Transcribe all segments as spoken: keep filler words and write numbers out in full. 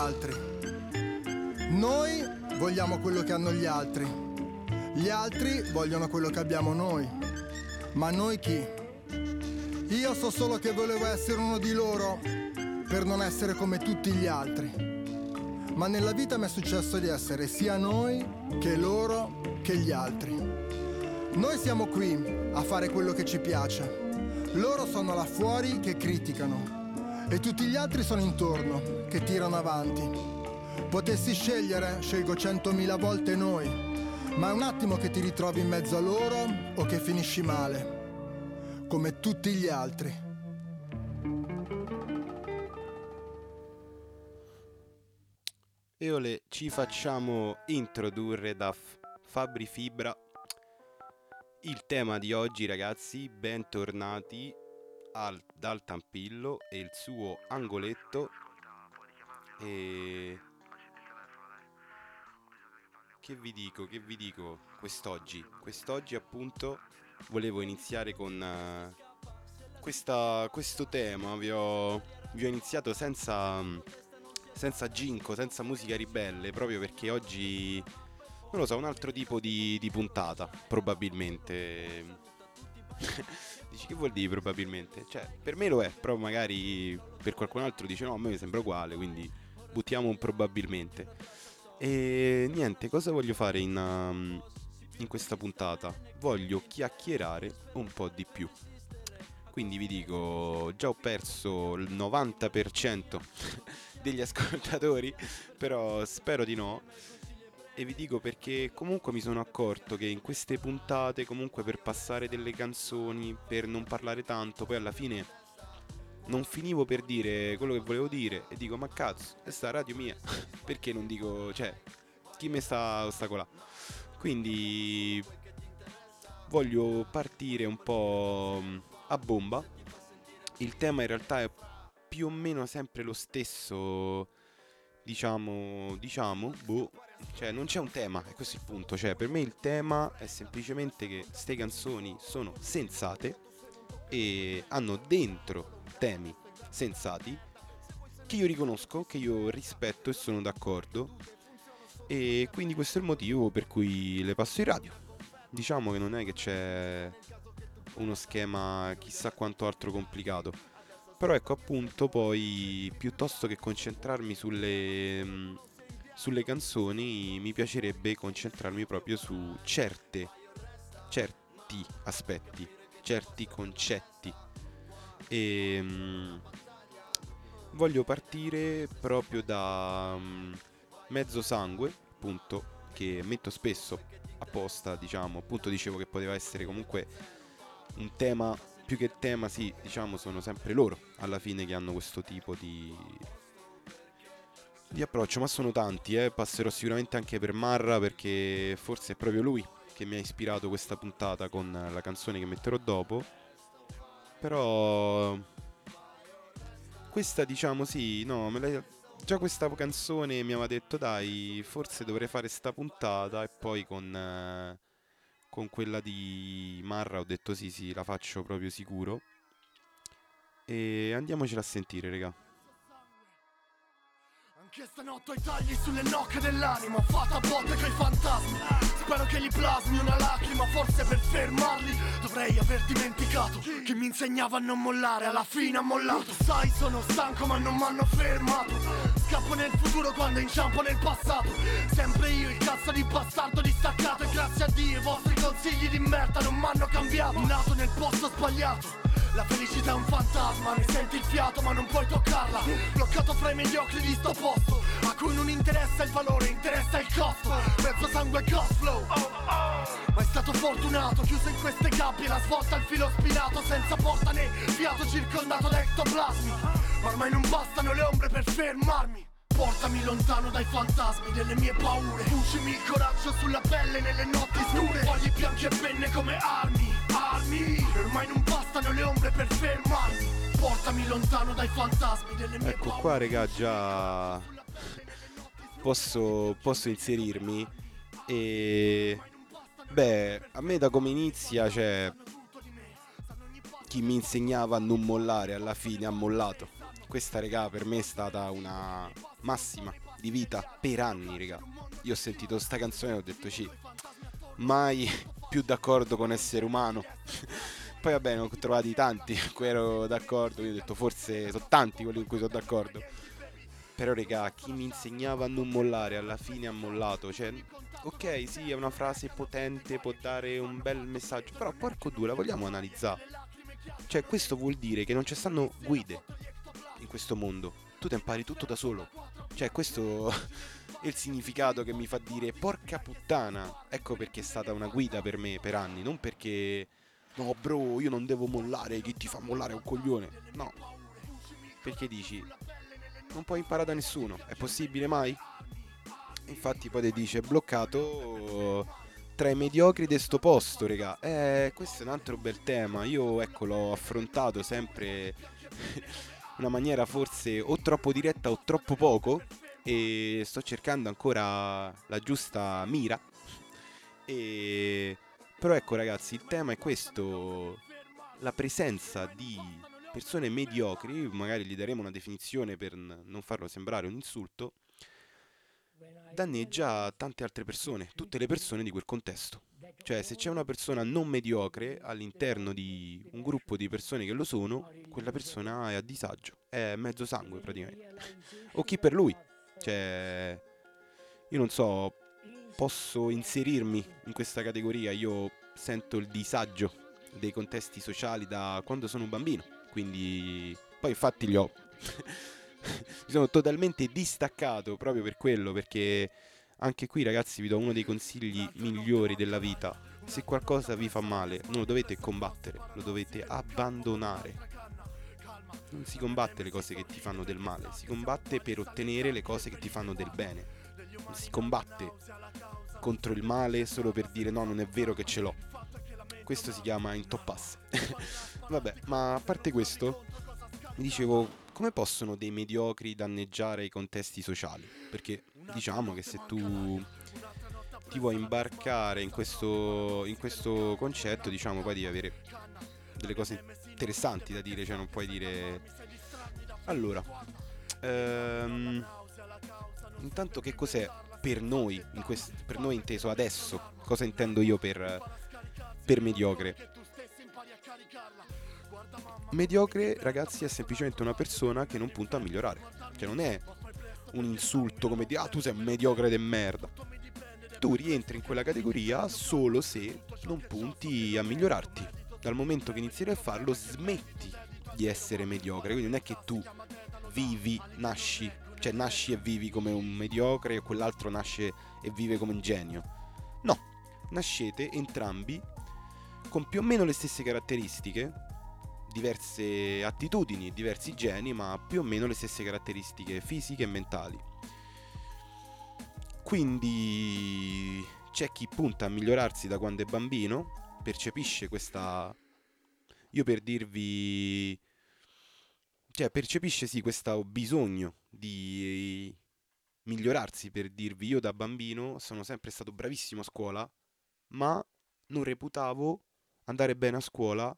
altri. Noi vogliamo quello che hanno gli altri. Gli altri vogliono quello che abbiamo noi. Ma noi chi? Io so solo che volevo essere uno di loro per non essere come tutti gli altri. Ma nella vita mi è successo di essere sia noi che loro che gli altri. Noi siamo qui a fare quello che ci piace. Loro sono là fuori che criticano e tutti gli altri sono intorno che tirano avanti. Potessi scegliere, scelgo centomila volte noi, ma è un attimo che ti ritrovi in mezzo a loro o che finisci male, come tutti gli altri. E ole, ci facciamo introdurre da F- Fabri Fibra il tema di oggi, ragazzi. Bentornati al, dal Tampillo e il suo angoletto. E che vi dico, che vi dico quest'oggi? Quest'oggi appunto volevo iniziare con uh, questa, questo tema. Vi ho, vi ho iniziato senza... senza ginko, senza musica ribelle, proprio perché oggi, non lo so, un altro tipo di, di puntata, probabilmente. Dici, che vuol dire probabilmente? Cioè, per me lo è, però magari per qualcun altro dice no, a me mi sembra uguale, quindi buttiamo un probabilmente. E niente, cosa voglio fare in, um, in questa puntata? Voglio chiacchierare un po' di più. Quindi vi dico, già ho perso il novanta per cento degli ascoltatori, però spero di no. E vi dico perché comunque mi sono accorto che in queste puntate, comunque per passare delle canzoni, per non parlare tanto, poi alla fine non finivo per dire quello che volevo dire e dico ma cazzo, è sta radio mia, perché non dico, cioè, chi mi sta ostacolando? Quindi voglio partire un po' a bomba. Il tema in realtà è più o meno sempre lo stesso, diciamo, diciamo, boh, cioè non c'è un tema, è questo il punto, cioè per me il tema è semplicemente che ste canzoni sono sensate e hanno dentro temi sensati che io riconosco, che io rispetto e sono d'accordo, e quindi questo è il motivo per cui le passo in radio. Diciamo che non è che c'è uno schema chissà quanto altro complicato. Però ecco appunto poi piuttosto che concentrarmi sulle, mh, sulle canzoni mi piacerebbe concentrarmi proprio su certe, certi aspetti, certi concetti. E mh, voglio partire proprio da mh, Mezzo Sangue, appunto, che metto spesso apposta, diciamo, appunto dicevo che poteva essere comunque un tema, più che tema, sì, diciamo sono sempre loro alla fine che hanno questo tipo di di approccio, ma sono tanti, eh. Passerò sicuramente anche per Marra perché forse è proprio lui che mi ha ispirato questa puntata con la canzone che metterò dopo. Però questa, diciamo, sì, no, me l'hai... già questa canzone mi aveva detto dai, forse dovrei fare sta puntata, e poi con eh, con quella di Marra ho detto sì, sì, la faccio proprio sicuro. E andiamocela a sentire, raga. Anche stanotte ho i tagli sulle nocche dell'anima, ho fatto a botte coi fantasmi. Spero che gli plasmi una lacrima, forse per fermarli dovrei aver dimenticato che mi insegnava a non mollare, alla fine ha mollato. Sai, sono stanco ma non m'hanno fermato. Scappo nel futuro quando inciampo nel passato. Sempre io il cazzo di bastardo distaccato. E grazie a Dio i vostri consigli di merda non m'hanno cambiato. Nato nel posto sbagliato. La felicità è un fantasma, ne senti il fiato ma non puoi toccarla. Bloccato fra i mediocri di sto posto, a cui non interessa il valore, interessa il costo. Mezzo sangue ghost flow, ma è stato fortunato, chiuso in queste gabbie, la svolta al filo spinato, senza porta né fiato, circondato da ectoplasmi. Ma ormai non bastano le ombre per fermarmi. Portami lontano dai fantasmi delle mie paure. Fucimi il coraggio sulla pelle nelle notti scure. Fogli bianchi e penne come armi, armi. E ormai non bastano le ombre per fermarmi. Portami lontano dai fantasmi delle mie Ecco paure. qua, raga, già posso, posso inserirmi. E beh, a me da come inizia, cioè, chi mi insegnava a non mollare alla fine ha mollato. questa, regà, per me è stata una massima di vita per anni, regà. Io ho sentito sta canzone e ho detto sì, mai più d'accordo con essere umano. Poi vabbè, ne ho trovati tanti in cui ero d'accordo, io ho detto forse sono tanti quelli in cui sono d'accordo. Però regà, chi mi insegnava a non mollare alla fine ha mollato. Cioè, ok, sì, è una frase potente, può dare un bel messaggio, però porco due, la vogliamo analizzare. Cioè, questo vuol dire che non ci stanno guide in questo mondo. Tu te impari tutto da solo. Cioè, questo è il significato che mi fa dire porca puttana. Ecco perché è stata una guida per me per anni, non perché no, bro, io non devo mollare, chi ti fa mollare è un coglione. No. Perché dici non puoi imparare da nessuno, è possibile mai? Infatti poi ti dice bloccato tra i mediocri di sto posto, regà. Eh, questo è un altro bel tema. Io, ecco, l'ho affrontato sempre in una maniera forse o troppo diretta o troppo poco, e sto cercando ancora la giusta mira. E però ecco, ragazzi, il tema è questo: la presenza di persone mediocri, magari gli daremo una definizione per n- non farlo sembrare un insulto, danneggia tante altre persone, tutte le persone di quel contesto. Cioè, se c'è una persona non mediocre all'interno di un gruppo di persone che lo sono, quella persona è a disagio, è mezzo sangue praticamente. O chi per lui. Cioè, io non so, posso inserirmi in questa categoria, io sento il disagio dei contesti sociali da quando sono un bambino, quindi poi infatti li ho mi sono totalmente distaccato proprio per quello, perché anche qui, ragazzi, vi do uno dei consigli migliori della vita: se qualcosa vi fa male non lo dovete combattere, lo dovete abbandonare. Non si combatte le cose che ti fanno del male, si combatte per ottenere le cose che ti fanno del bene. Non si combatte contro il male solo per dire no, non è vero che ce l'ho. Questo si chiama intoppasse. Vabbè, ma a parte questo, mi dicevo, come possono dei mediocri danneggiare i contesti sociali? Perché diciamo che se tu ti vuoi imbarcare in questo, in questo concetto, diciamo, poi devi avere delle cose interessanti da dire, cioè non puoi dire... Allora, ehm, intanto che cos'è per noi, in quest- per noi inteso adesso, cosa intendo io per, per mediocre? Mediocre, ragazzi, è semplicemente una persona che non punta a migliorare. Cioè non è un insulto come dire ah, tu sei un mediocre de merda. Tu rientri in quella categoria solo se non punti a migliorarti. Dal momento che inizierai a farlo smetti di essere mediocre. Quindi non è che tu vivi, nasci, cioè nasci e vivi come un mediocre e quell'altro nasce e vive come un genio. No, nascete entrambi con più o meno le stesse caratteristiche, diverse attitudini, diversi geni, ma più o meno le stesse caratteristiche fisiche e mentali. Quindi c'è chi punta a migliorarsi da quando è bambino, percepisce questa... Io per dirvi... Cioè percepisce sì questo bisogno di migliorarsi, per dirvi io da bambino sono sempre stato bravissimo a scuola, ma non reputavo andare bene a scuola,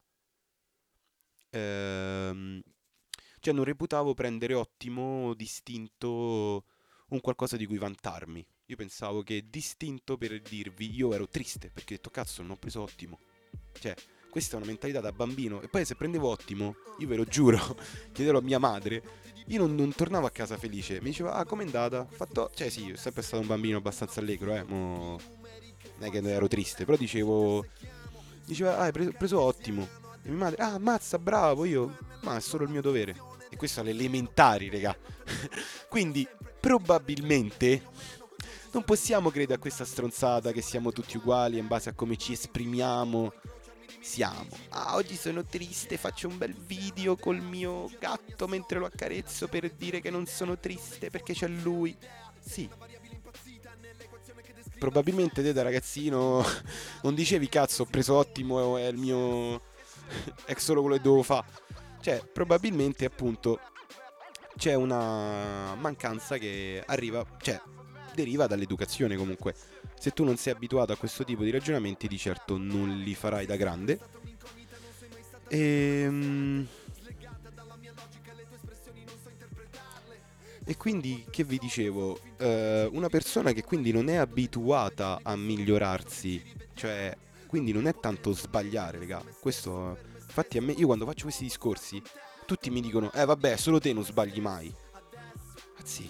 ehm, cioè non reputavo prendere ottimo, distinto, un qualcosa di cui vantarmi. Io pensavo che distinto per dirvi io ero triste perché ho detto cazzo non ho preso ottimo. Cioè questa è una mentalità da bambino. E poi se prendevo ottimo, io ve lo giuro, chiederò a mia madre, io non, non tornavo a casa felice. Mi diceva ah com'è andata? Ho fatto, cioè sì, sono sempre stato un bambino abbastanza allegro, eh, mo... non è che ero triste, però dicevo, diceva ah hai preso, preso ottimo. E mia madre ah ammazza bravo, io ma è solo il mio dovere. E questo alle elementari, raga. Quindi probabilmente non possiamo credere a questa stronzata che siamo tutti uguali in base a come ci esprimiamo. Siamo ah oggi sono triste, faccio un bel video col mio gatto mentre lo accarezzo per dire che non sono triste perché c'è lui. Sì, probabilmente te da ragazzino non dicevi cazzo ho preso ottimo, è il mio è solo quello che devo fare. Cioè probabilmente appunto c'è una mancanza che arriva, cioè deriva dall'educazione comunque. Se tu non sei abituato a questo tipo di ragionamenti, di certo non li farai da grande. Ehm... E quindi, che vi dicevo, eh, una persona che quindi non è abituata a migliorarsi, cioè, quindi non è tanto sbagliare, raga. Questo, infatti a me, io quando faccio questi discorsi, tutti mi dicono, eh vabbè, solo te non sbagli mai. Anzi,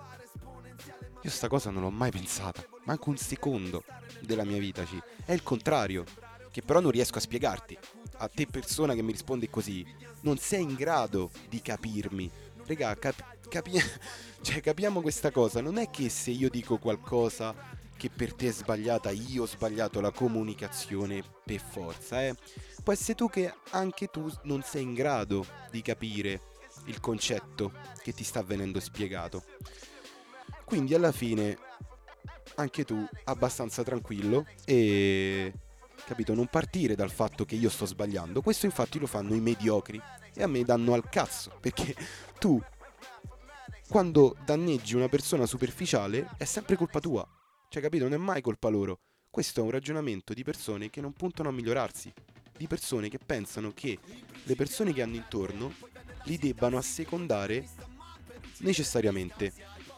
io sta cosa non l'ho mai pensata, manco un secondo della mia vita, ci. È il contrario, che però non riesco a spiegarti. A te persona che mi risponde così, non sei in grado di capirmi. Raga, cap- capi- cioè, capiamo questa cosa. Non è che se io dico qualcosa che per te è sbagliata, io ho sbagliato la comunicazione per forza, eh. Può essere tu che anche tu non sei in grado di capire il concetto che ti sta venendo spiegato. Quindi alla fine anche tu abbastanza tranquillo e, capito, non partire dal fatto che io sto sbagliando. Questo infatti lo fanno i mediocri e a me danno al cazzo, perché tu quando danneggi una persona superficiale è sempre colpa tua, cioè, capito, non è mai colpa loro. Questo è un ragionamento di persone che non puntano a migliorarsi, di persone che pensano che le persone che hanno intorno li debbano assecondare necessariamente.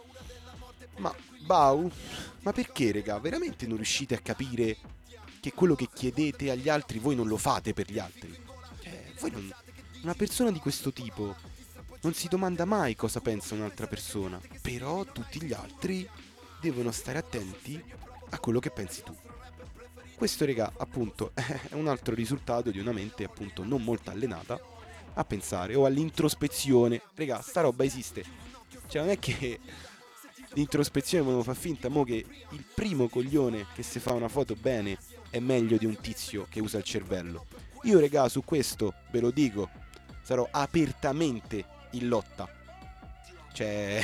Ma Bau, ma perché, raga? Veramente non riuscite a capire che quello che chiedete agli altri voi non lo fate per gli altri? Cioè, voi non... Una persona di questo tipo non si domanda mai cosa pensa un'altra persona, però tutti gli altri devono stare attenti a quello che pensi tu. Questo, raga, appunto, è un altro risultato di una mente, appunto, non molto allenata a pensare o all'introspezione. Raga, sta roba esiste. Cioè, non è che l'introspezione me lo fa finta, mo che il primo coglione che si fa una foto bene è meglio di un tizio che usa il cervello. Io, raga, su questo ve lo dico, sarò apertamente in lotta. Cioè,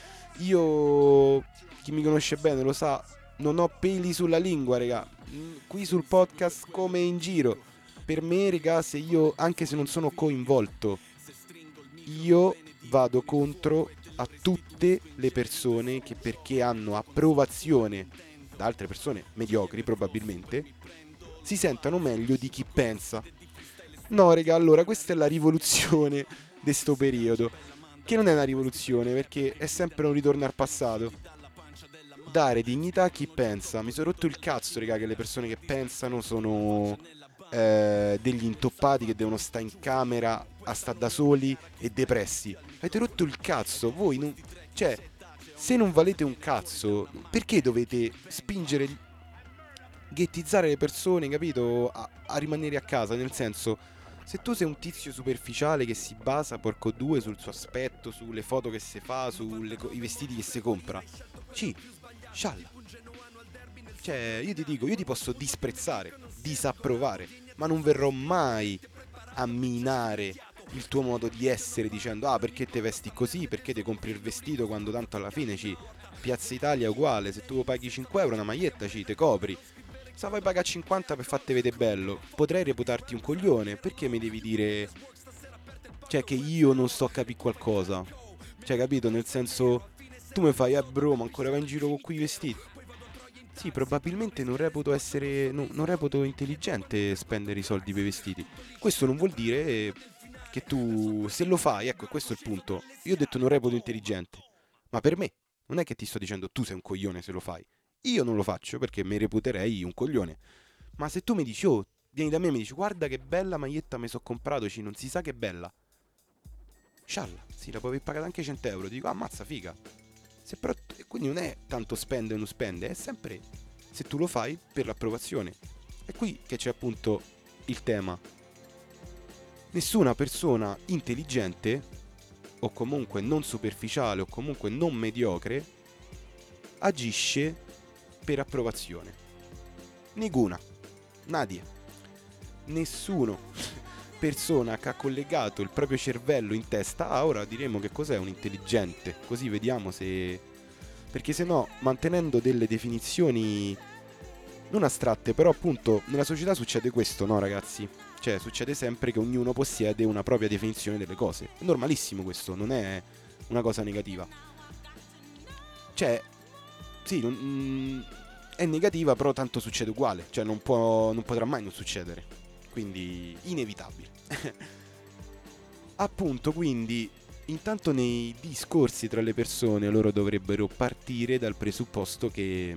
io, chi mi conosce bene lo sa, non ho peli sulla lingua, raga. Qui sul podcast come in giro. Per me, raga, se io, anche se non sono coinvolto, io vado contro a tutte le persone che, perché hanno approvazione da altre persone mediocri probabilmente, si sentano meglio di chi pensa. No, raga, allora questa è la rivoluzione di sto periodo, che non è una rivoluzione perché è sempre un ritorno al passato. Dare dignità a chi pensa. Mi sono rotto il cazzo, raga, che le persone che pensano sono eh, degli intoppati che devono stare in camera a sta da soli e depressi. Avete rotto il cazzo, voi non... Cioè, se non valete un cazzo, perché dovete spingere, ghettizzare le persone, capito? A, a rimanere a casa, nel senso, se tu sei un tizio superficiale che si basa, porco due, sul suo aspetto, sulle foto che si fa, sui vestiti che si compra, ci, scialla. Cioè, io ti dico, io ti posso disprezzare, disapprovare, ma non verrò mai a minare il tuo modo di essere dicendo ah, perché te vesti così, perché ti compri il vestito, quando tanto alla fine ci Piazza Italia è uguale, se tu paghi cinque euro una maglietta ci te copri. Se vuoi pagare cinquanta per farti vedere bello, potrei reputarti un coglione, perché mi devi dire, cioè, che io non sto a capire qualcosa? Cioè, capito, nel senso, tu mi fai, eh bro, ma ancora vai in giro con quei vestiti? Sì, probabilmente non reputo essere, no, non reputo intelligente spendere i soldi per i vestiti. Questo non vuol dire che tu, se lo fai, ecco, questo è il punto. Io ho detto non reputo intelligente, ma per me, non è che ti sto dicendo tu sei un coglione se lo fai. Io non lo faccio perché mi reputerei un coglione. Ma se tu mi dici, oh, vieni da me e mi dici, guarda che bella maglietta mi sono comprato, ci non si sa che è bella. Scialla, sì, la puoi aver pagata anche cento euro. Ti dico, ammazza, figa. Se però, quindi non è tanto spende o non spende, è sempre se tu lo fai per l'approvazione. È qui che c'è appunto il tema. Nessuna persona intelligente, o comunque non superficiale, o comunque non mediocre, agisce per approvazione. Ninguna. Nadie. Nessuno. Persona che ha collegato il proprio cervello in testa. Ah, ora diremo che cos'è un intelligente, così vediamo se... Perché se no, mantenendo delle definizioni non astratte, però appunto nella società succede questo, no ragazzi? Cioè succede sempre che ognuno possiede una propria definizione delle cose. È normalissimo questo, non è una cosa negativa. Cioè, sì, non, mm, è negativa, però tanto succede uguale. Cioè non può, non potrà mai non succedere. Quindi inevitabile. Appunto, quindi intanto nei discorsi tra le persone loro dovrebbero partire dal presupposto che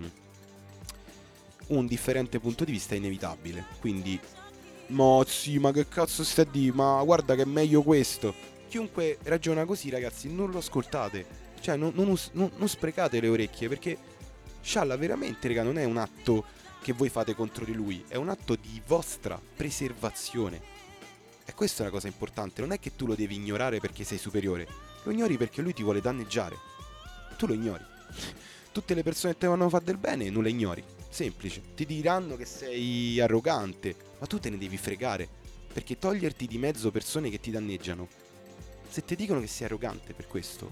un differente punto di vista è inevitabile. Quindi, mozzi, ma che cazzo stai a dire? Ma guarda che è meglio questo. Chiunque ragiona così, ragazzi, non lo ascoltate. Cioè, non, non, us- non, non sprecate le orecchie, perché scialla veramente, raga, non è un atto che voi fate contro di lui, è un atto di vostra preservazione. E questa è una cosa importante. Non è che tu lo devi ignorare perché sei superiore, lo ignori perché lui ti vuole danneggiare. Tu lo ignori. Tutte le persone che ti vogliono fare del bene non le ignori. Semplice. Ti diranno che sei arrogante, ma tu te ne devi fregare, perché toglierti di mezzo persone che ti danneggiano, se ti dicono che sei arrogante per questo,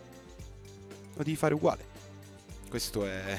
lo devi fare uguale. Questo è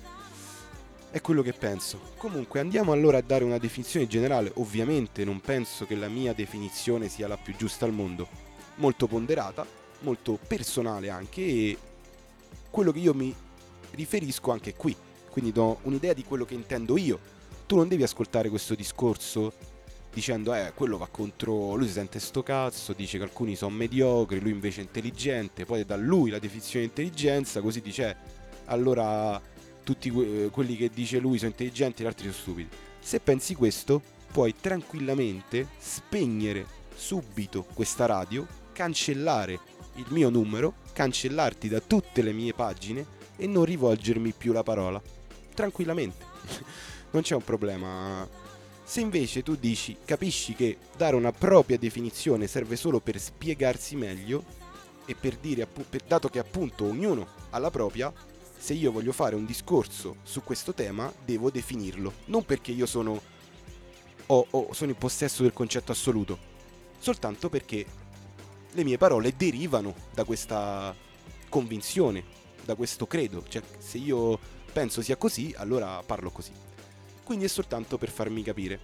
è quello che penso. Comunque andiamo allora a dare una definizione generale. Ovviamente non penso che la mia definizione sia la più giusta al mondo, molto ponderata, molto personale anche, e quello che io mi riferisco anche qui, quindi do un'idea di quello che intendo io. Tu non devi ascoltare questo discorso dicendo eh quello va contro, lui si sente sto cazzo, dice che alcuni sono mediocri, lui invece è intelligente, poi da lui la definizione di intelligenza, così dice eh, allora tutti que- quelli che dice lui sono intelligenti e gli altri sono stupidi. Se pensi questo, puoi tranquillamente spegnere subito questa radio, cancellare il mio numero, cancellarti da tutte le mie pagine e non rivolgermi più la parola. Tranquillamente. Non c'è un problema. Se invece tu dici, capisci che dare una propria definizione serve solo per spiegarsi meglio e per dire, per, dato che appunto ognuno ha la propria, se io voglio fare un discorso su questo tema devo definirlo, non perché io sono o, o sono in possesso del concetto assoluto, soltanto perché le mie parole derivano da questa convinzione, da questo credo. Cioè, se io penso sia così, allora parlo così. Quindi è soltanto per farmi capire.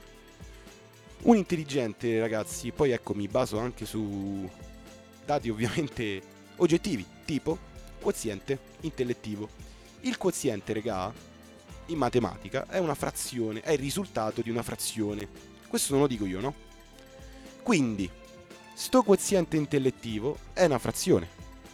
Un intelligente, ragazzi, poi ecco, mi baso anche su dati ovviamente oggettivi, tipo quoziente intellettivo. Il quoziente, regà, in matematica è una frazione, è il risultato di una frazione. Questo non lo dico io, no? Quindi, sto quoziente intellettivo è una frazione.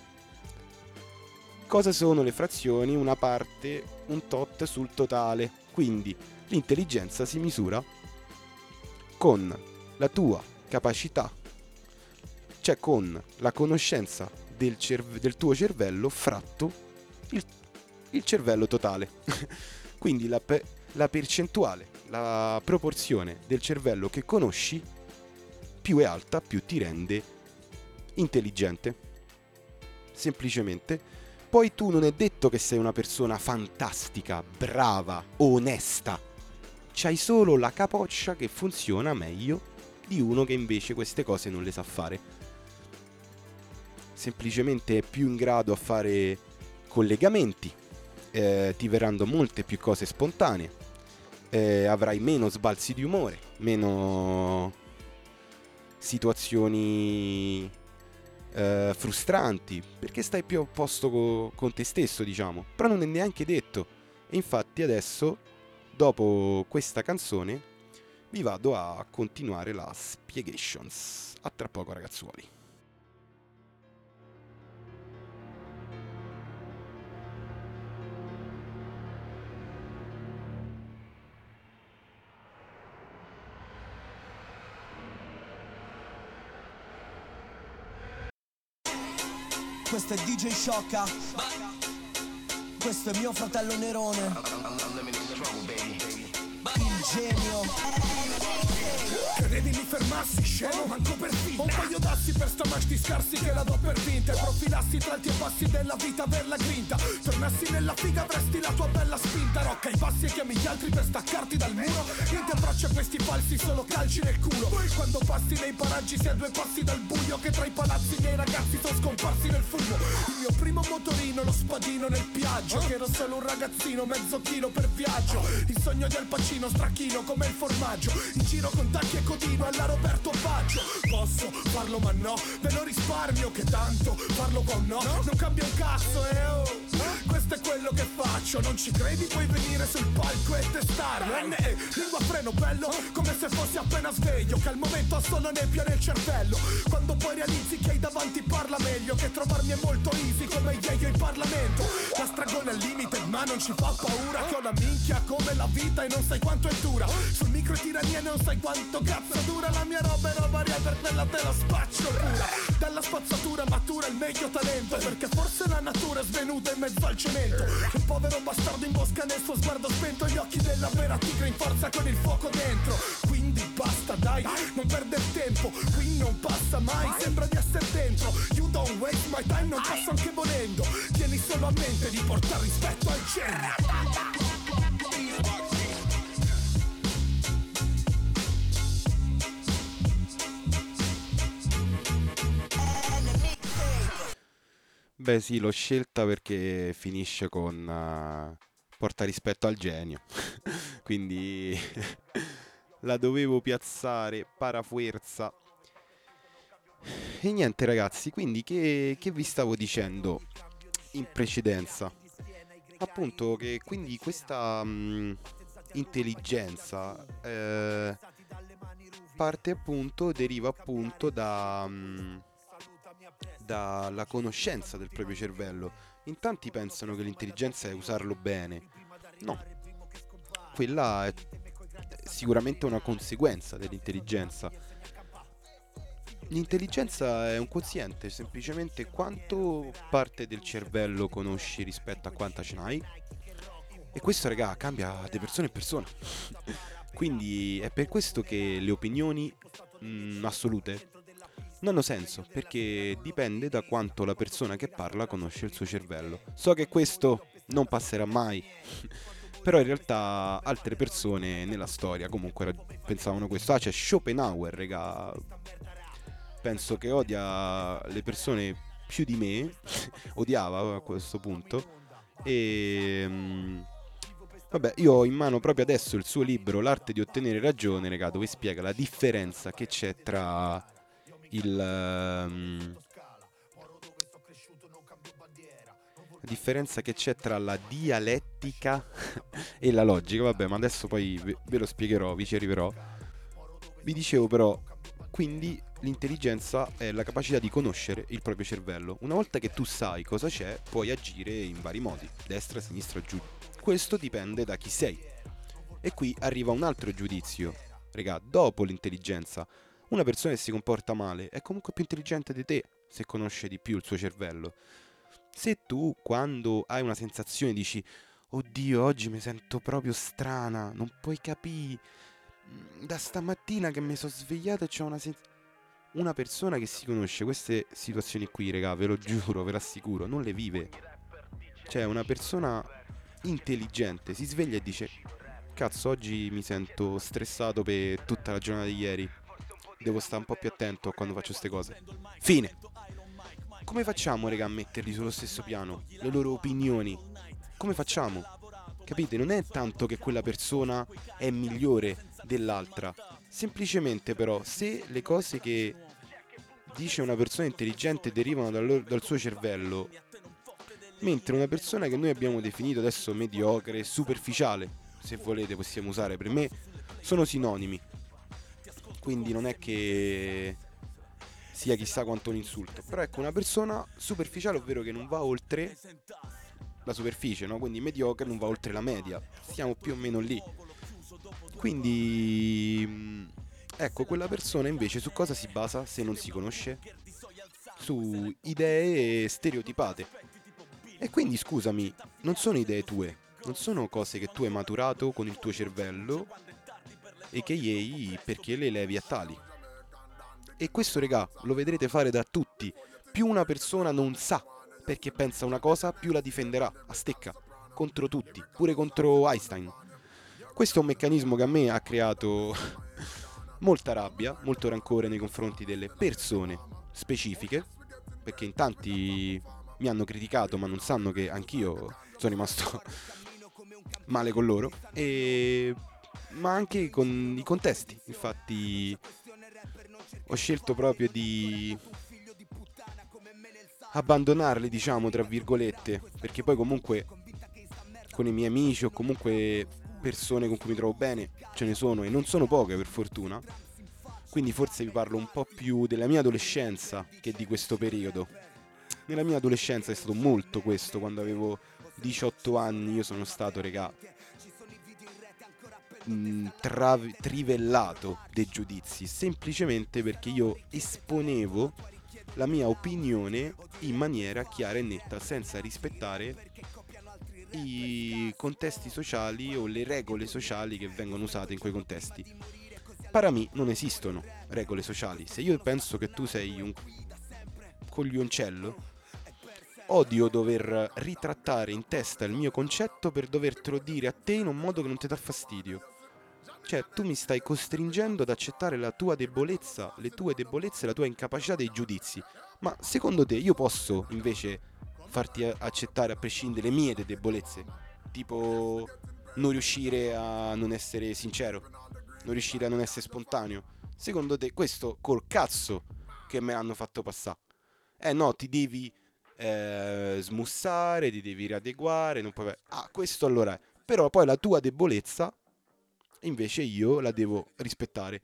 Cosa sono le frazioni? Una parte, un tot sul totale. Quindi l'intelligenza si misura con la tua capacità, cioè con la conoscenza del, cerve- del tuo cervello fratto il, il cervello totale. Quindi la, pe- la percentuale, la proporzione del cervello che conosci più è alta, più ti rende intelligente. Semplicemente. Poi tu non è detto che sei una persona fantastica, brava, onesta. C'hai solo la capoccia che funziona meglio di uno che invece queste cose non le sa fare. Semplicemente è più in grado a fare collegamenti, eh, ti verranno molte più cose spontanee, eh, avrai meno sbalzi di umore, meno situazioni Uh, frustranti, perché stai più a posto co- con te stesso, diciamo. Però non è neanche detto. E infatti adesso, dopo questa canzone, vi vado a continuare la spiegations. A tra poco, ragazzuoli. Questo è D J Sciocca. Questo è mio fratello Nerone. Il genio. Credevi mi fermassi, scemo, manco per finta. Un paio d'assi per stamasci scarsi che la do per vinta. E profilassi tra alti e bassi della vita per la grinta. Tornassi nella figa avresti la tua bella spinta. Rocca i passi e chiami gli altri per staccarti dal muro. Niente abbraccia a questi falsi, solo calci nel culo. Quando passi nei paraggi sei a due passi dal buio. Che tra i palazzi i miei ragazzi sono scomparsi nel fumo. Il mio primo motorino, lo spadino nel Piaggio. Che ero solo un ragazzino, mezzo chilo per viaggio. Il sogno di Al Pacino, stracchino come il formaggio. In giro con tacchi e codino alla Roberto Baggio. Posso farlo ma no, ve lo risparmio che tanto farlo con no, non cambia un cazzo e eh, oh. Questo è quello che faccio, non ci credi puoi venire sul palco e testarlo. N E, lingua freno, cervello, come se fossi appena sveglio, che al momento ho solo nebbia nel cervello. Quando poi realizzi che hai davanti parla meglio, che trovarmi è molto easy come io in Parlamento. La stragone al limite ma non ci fa paura, che ho la minchia come la vita e non sai quanto è dura. Sul micro tirania e non sai quanto cazzo dura. La mia roba è roba real, per quella te la spaccio pura. Dalla spazzatura matura il meglio talento, perché forse la natura è svenuta in mezzo al cemento. Il povero bastardo imbosca nel suo sguardo spento gli occhi della vera tigre in forza con il fuoco dentro. Quindi basta dai, non perder tempo, qui non passa mai, sembra di essere dentro. You don't waste my time, non passo anche volendo. Tieni solo a mente di portare rispetto al genere. Beh sì, l'ho scelta perché finisce con uh, porta rispetto al genio. Quindi la dovevo piazzare parafuerza. E niente ragazzi, quindi che, che vi stavo dicendo in precedenza? Appunto che quindi questa mh, intelligenza eh, parte appunto, deriva appunto da... Mh, dalla conoscenza del proprio cervello. In tanti pensano che l'intelligenza è usarlo bene. No, quella è sicuramente una conseguenza dell'intelligenza. L'intelligenza è un quoziente, semplicemente quanto parte del cervello conosci rispetto a quanta ce n'hai. E questo, raga, cambia da persona in persona. Quindi è per questo che le opinioni mh, assolute non hanno senso, perché dipende da quanto la persona che parla conosce il suo cervello. So che questo non passerà mai, però in realtà altre persone nella storia comunque pensavano questo. Ah, c'è Schopenhauer, raga, penso che odia le persone più di me, odiava a questo punto. E mm, vabbè, io ho in mano proprio adesso il suo libro L'arte di ottenere ragione, raga, dove spiega la differenza che c'è tra il um, la differenza che c'è tra la dialettica e la logica. Vabbè, ma adesso poi ve, ve lo spiegherò, vi ci arriverò. Vi dicevo però, quindi l'intelligenza è la capacità di conoscere il proprio cervello. Una volta che tu sai cosa c'è, puoi agire in vari modi, destra, sinistra, giù. Questo dipende da chi sei. E qui arriva un altro giudizio, raga, dopo l'intelligenza. Una persona che si comporta male è comunque più intelligente di te se conosce di più il suo cervello. Se tu, quando hai una sensazione, dici oddio, oggi mi sento proprio strana, non puoi capire, da stamattina che mi sono svegliato e c'ho una sensazione... Una persona che si conosce queste situazioni qui, raga, ve lo giuro, ve l'assicuro, non le vive. Cioè, una persona intelligente si sveglia e dice cazzo, oggi mi sento stressato per tutta la giornata di ieri, devo stare un po' più attento quando faccio queste cose. Fine. Come facciamo, raga, a metterli sullo stesso piano? Le loro opinioni. Come facciamo? Capite? Non è tanto che quella persona è migliore dell'altra. Semplicemente però, se le cose che dice una persona intelligente derivano dal, loro, dal suo cervello, mentre una persona che noi abbiamo definito adesso mediocre, superficiale, se volete possiamo usare, per me sono sinonimi. Quindi non è che sia chissà quanto un insulto. Però ecco, una persona superficiale, ovvero che non va oltre la superficie, no? Quindi mediocre non va oltre la media. Siamo più o meno lì. Quindi ecco, quella persona invece su cosa si basa se non si conosce? Su idee stereotipate. E quindi scusami, non sono idee tue, non sono cose che tu hai maturato con il tuo cervello e che ieri perché le levi a tali. E questo, regà, lo vedrete fare da tutti. Più una persona non sa perché pensa una cosa, più la difenderà a stecca contro tutti, pure contro Einstein. Questo è un meccanismo che a me ha creato molta rabbia, molto rancore nei confronti delle persone specifiche, perché in tanti mi hanno criticato ma non sanno che anch'io sono rimasto male con loro, e ma anche con i contesti. Infatti ho scelto proprio di abbandonarli, diciamo, tra virgolette, perché poi comunque con i miei amici o comunque persone con cui mi trovo bene ce ne sono, e non sono poche per fortuna. Quindi forse vi parlo un po' più della mia adolescenza che di questo periodo. Nella mia adolescenza è stato molto questo. Quando avevo diciotto anni io sono stato, regà, mh, travi- trivellato dei giudizi, semplicemente perché io esponevo la mia opinione in maniera chiara e netta, senza rispettare i contesti sociali o le regole sociali che vengono usate in quei contesti. Per me non esistono regole sociali. Se io penso che tu sei un coglioncello, odio dover ritrattare in testa il mio concetto per dovertelo dire a te in un modo che non ti dà fastidio. Cioè, tu mi stai costringendo ad accettare la tua debolezza, le tue debolezze, la tua incapacità dei giudizi. Ma secondo te io posso invece farti accettare a prescindere le mie debolezze? Tipo non riuscire a non essere sincero, non riuscire a non essere spontaneo. Secondo te questo col cazzo che me l'hanno fatto passare? Eh no, ti devi eh, smussare, ti devi riadeguare, non puoi... Ah, questo allora è. Però poi la tua debolezza invece io la devo rispettare.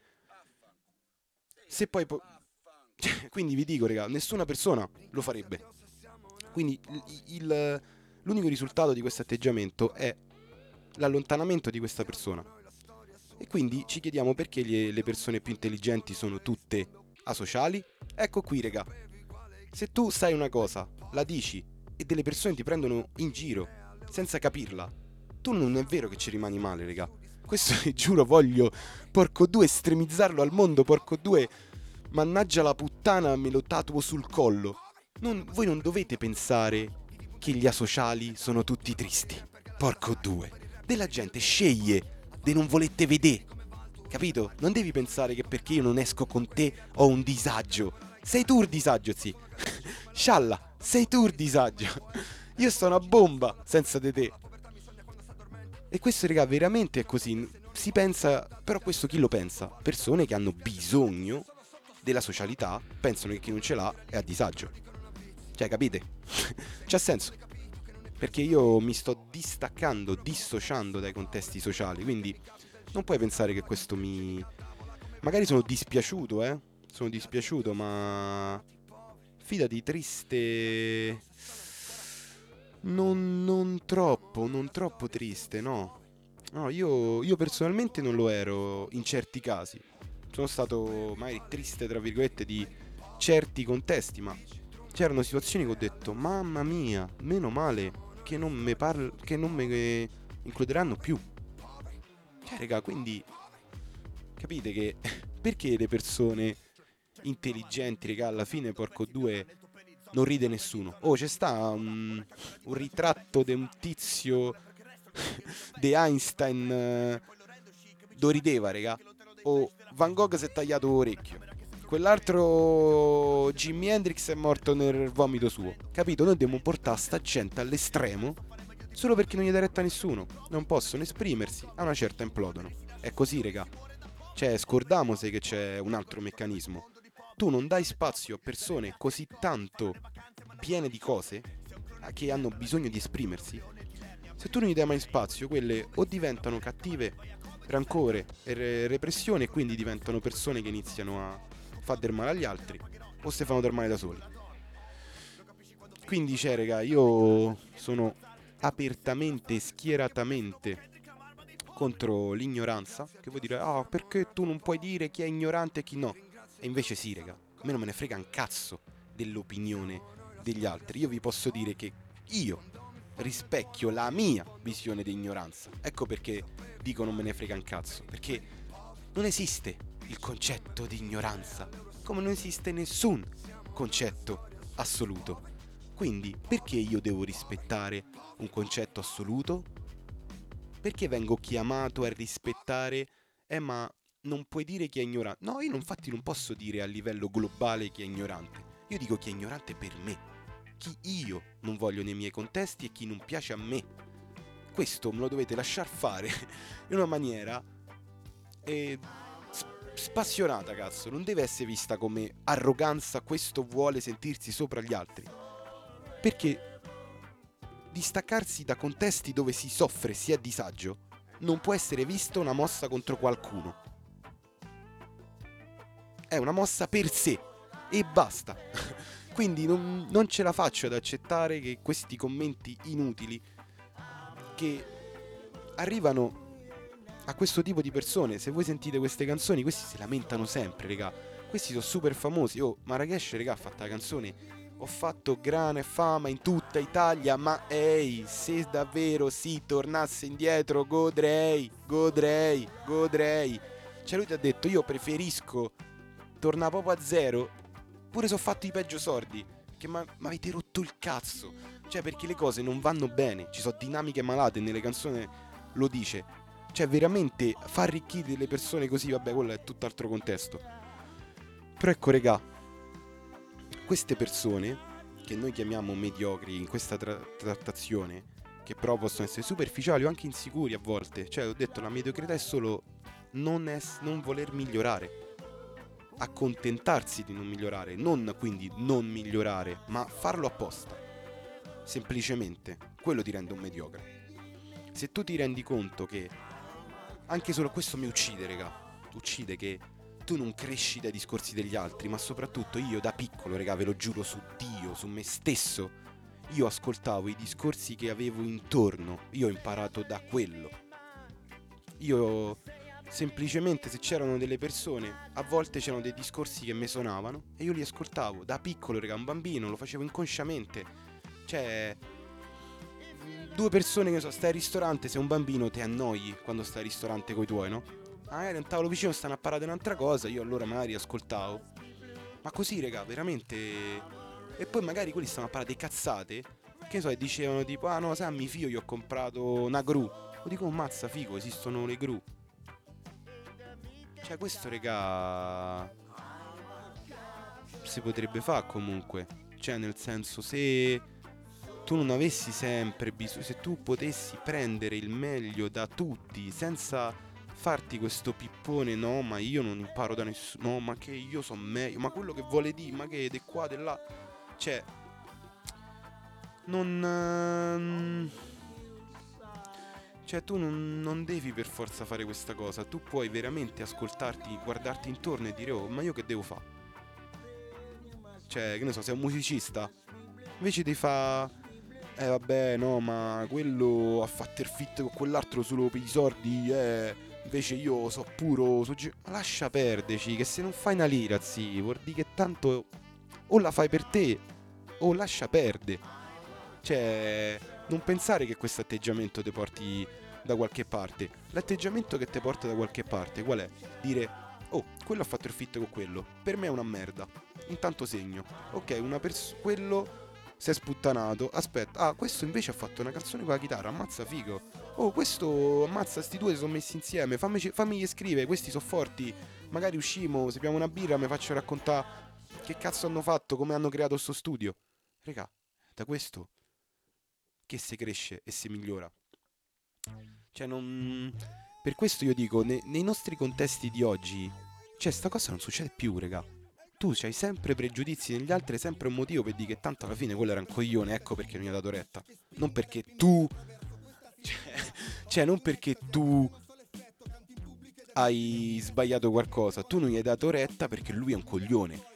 Se poi po- quindi vi dico, raga, nessuna persona lo farebbe. Quindi il, il- l'unico risultato di questo atteggiamento è l'allontanamento di questa persona. E quindi ci chiediamo perché le, le persone più intelligenti sono tutte asociali. Ecco qui, raga. Se tu sai una cosa, la dici e delle persone ti prendono in giro senza capirla, tu non è vero che ci rimani male, raga. Questo vi giuro, voglio, porco due, estremizzarlo al mondo, porco due, mannaggia la puttana, me lo tatuo sul collo. Non, voi non dovete pensare che gli asociali sono tutti tristi, porco due. Della gente sceglie di non volette vedere, capito? Non devi pensare che perché io non esco con te ho un disagio. Sei tu il disagio, zi. Scialla, sei tu il disagio. Io sto una bomba senza di te. E questo, raga, veramente è così. Si pensa, però questo chi lo pensa? Persone che hanno bisogno della socialità pensano che chi non ce l'ha è a disagio. Cioè, capite? C'ha senso. Perché io mi sto distaccando, dissociando dai contesti sociali. Quindi non puoi pensare che questo mi... Magari sono dispiaciuto, eh? Sono dispiaciuto, ma... Fidati, triste... Non, non troppo, non troppo triste, no. No, io, io personalmente non lo ero in certi casi. Sono stato magari triste, tra virgolette, di certi contesti, ma c'erano situazioni che ho detto, mamma mia, meno male che non me parl- che non me includeranno più. Cioè, raga, quindi capite che perché le persone intelligenti, raga, alla fine, porco due, non ride nessuno. Oh, c'è sta un, un ritratto di un tizio di Einstein eh, do rideva, raga. O Van Gogh si è tagliato l'orecchio. Quell'altro Jimi Hendrix è morto nel vomito suo. Capito? Noi dobbiamo portare sta gente all'estremo solo perché non gli dà retta a nessuno. Non possono esprimersi, a una certa implodono. È così, raga. Cioè, scordiamoci che c'è un altro meccanismo. Tu non dai spazio a persone così tanto piene di cose che hanno bisogno di esprimersi. Se tu non gli dai mai spazio, quelle o diventano cattive, rancore e re- repressione, e quindi diventano persone che iniziano a far del male agli altri, o se fanno del male da soli. Quindi, cioè, raga, io sono apertamente, schieratamente contro l'ignoranza. Che vuol dire, ah, perché tu non puoi dire chi è ignorante e chi no? E invece sì, raga, a me non me ne frega un cazzo dell'opinione degli altri. Io vi posso dire che io rispecchio la mia visione di ignoranza. Ecco perché dico non me ne frega un cazzo. Perché non esiste il concetto di ignoranza, come non esiste nessun concetto assoluto. Quindi perché io devo rispettare un concetto assoluto? Perché vengo chiamato a rispettare, eh ma non puoi dire chi è ignorante. No, io infatti non posso dire a livello globale chi è ignorante. Io dico chi è ignorante per me. Chi io non voglio nei miei contesti e chi non piace a me. Questo me lo dovete lasciar fare in una maniera eh, spassionata, cazzo. Non deve essere vista come arroganza, questo vuole sentirsi sopra gli altri. Perché distaccarsi da contesti dove si soffre, si è a disagio, non può essere vista una mossa contro qualcuno. È una mossa per sé e basta. Quindi non, non ce la faccio ad accettare che questi commenti inutili che arrivano a questo tipo di persone. Se voi sentite queste canzoni, questi si lamentano sempre, raga. Questi sono super famosi. Oh, Marracash, raga, ha fatto la canzone "Ho fatto grana e fama in tutta Italia", ma ehi, se davvero si tornasse indietro godrei, godrei, godrei. Cioè lui ti ha detto "io preferisco tornare proprio a zero", pure se ho fatto i peggio sordi, che ma avete rotto il cazzo. Cioè, perché le cose non vanno bene, ci sono dinamiche malate, nelle canzoni lo dice. Cioè, veramente fa arricchire le persone così, vabbè, quello è tutt'altro contesto. Però ecco, regà, queste persone che noi chiamiamo mediocri in questa tra- trattazione, che però possono essere superficiali o anche insicuri a volte. Cioè, ho detto, la mediocrità è solo non, es- non voler migliorare, accontentarsi di non migliorare, non quindi non migliorare, ma farlo apposta. Semplicemente quello ti rende un mediocre. Se tu ti rendi conto che anche solo questo mi uccide, raga, uccide che tu non cresci dai discorsi degli altri, ma soprattutto io da piccolo, raga, ve lo giuro su Dio, su me stesso, io ascoltavo i discorsi che avevo intorno, io ho imparato da quello. Io semplicemente, se c'erano delle persone, a volte c'erano dei discorsi che mi suonavano e io li ascoltavo da piccolo, raga, un bambino, lo facevo inconsciamente. Cioè, due persone che so, stai al ristorante, sei un bambino, ti annoi quando stai al ristorante coi tuoi, no? Magari a un tavolo vicino stanno a parlare di un'altra cosa, io allora magari ascoltavo. Ma così, raga, veramente. E poi magari quelli stanno a parlare di cazzate, che ne so, e dicevano tipo, ah no, sai, a mio figlio gli ho comprato una gru. O dico, mazza, figo, esistono le gru. Cioè, questo, raga, si potrebbe fare comunque. Cioè, nel senso, se tu non avessi sempre bisogno, se tu potessi prendere il meglio da tutti senza farti questo pippone, no, ma io non imparo da nessuno, no, ma che io so meglio, ma quello che vuole dire, ma che di qua, di là. Cioè, non... Cioè, tu non, non devi per forza fare questa cosa. Tu puoi veramente ascoltarti, guardarti intorno e dire, oh, ma io che devo fare? Cioè, che ne so, sei un musicista, invece di fa, eh vabbè, no, ma quello ha fatto il fit con quell'altro solo per i sordi, eh, invece io so puro, so gi- ma lascia perderci, che se non fai una lira, zi, vuol dire che tanto o la fai per te o lascia perdere. Cioè, non pensare che questo atteggiamento ti porti da qualche parte. L'atteggiamento che ti porta da qualche parte qual è? Dire, oh, quello ha fatto il fit con quello, per me è una merda, intanto segno. Ok, una pers- quello si è sputtanato, aspetta, ah, questo invece ha fatto una canzone con la chitarra, ammazza, figo. Oh, questo, ammazza, sti due si sono messi insieme, fammi, fammi scrivere, questi sono forti, magari uscimo, se beviamo una birra, mi faccio raccontare che cazzo hanno fatto, come hanno creato sto studio. Raga, da questo che si cresce e si migliora. Cioè, non... Per questo io dico, ne- nei nostri contesti di oggi, cioè, sta cosa non succede più, raga. Tu c'hai sempre pregiudizi negli altri, è sempre un motivo per dire che tanto alla fine quello era un coglione, ecco perché non gli ha dato retta. Non perché tu... Cioè, cioè, non perché tu hai sbagliato qualcosa, tu non gli hai dato retta perché lui è un coglione.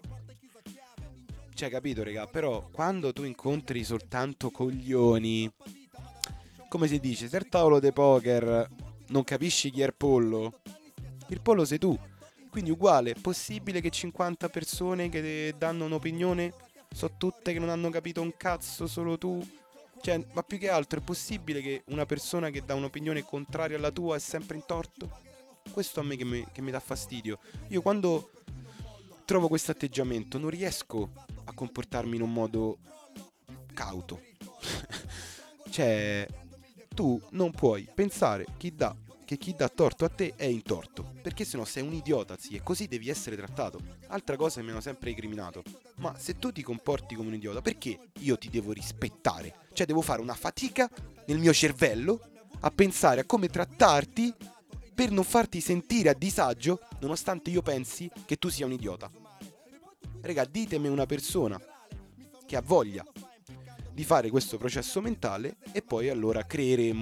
Cioè, capito, raga? Però quando tu incontri soltanto coglioni, come si dice, se al tavolo de poker non capisci chi è il pollo, il pollo sei tu. Quindi uguale, è possibile che cinquanta persone che danno un'opinione so tutte che non hanno capito un cazzo, solo tu? Cioè, ma più che altro è possibile che una persona che dà un'opinione contraria alla tua è sempre in torto? Questo a me che mi, che mi dà fastidio. Io quando trovo questo atteggiamento non riesco a comportarmi in un modo cauto. Cioè, tu non puoi pensare chi dà, che chi dà torto a te è in torto, perché sennò sei un idiota, sì, e così devi essere trattato. Altra cosa che mi hanno sempre recriminato: ma se tu ti comporti come un idiota, perché io ti devo rispettare? Cioè, devo fare una fatica nel mio cervello a pensare a come trattarti per non farti sentire a disagio, nonostante io pensi che tu sia un idiota. Raga, ditemi una persona che ha voglia di fare questo processo mentale e poi allora creeremo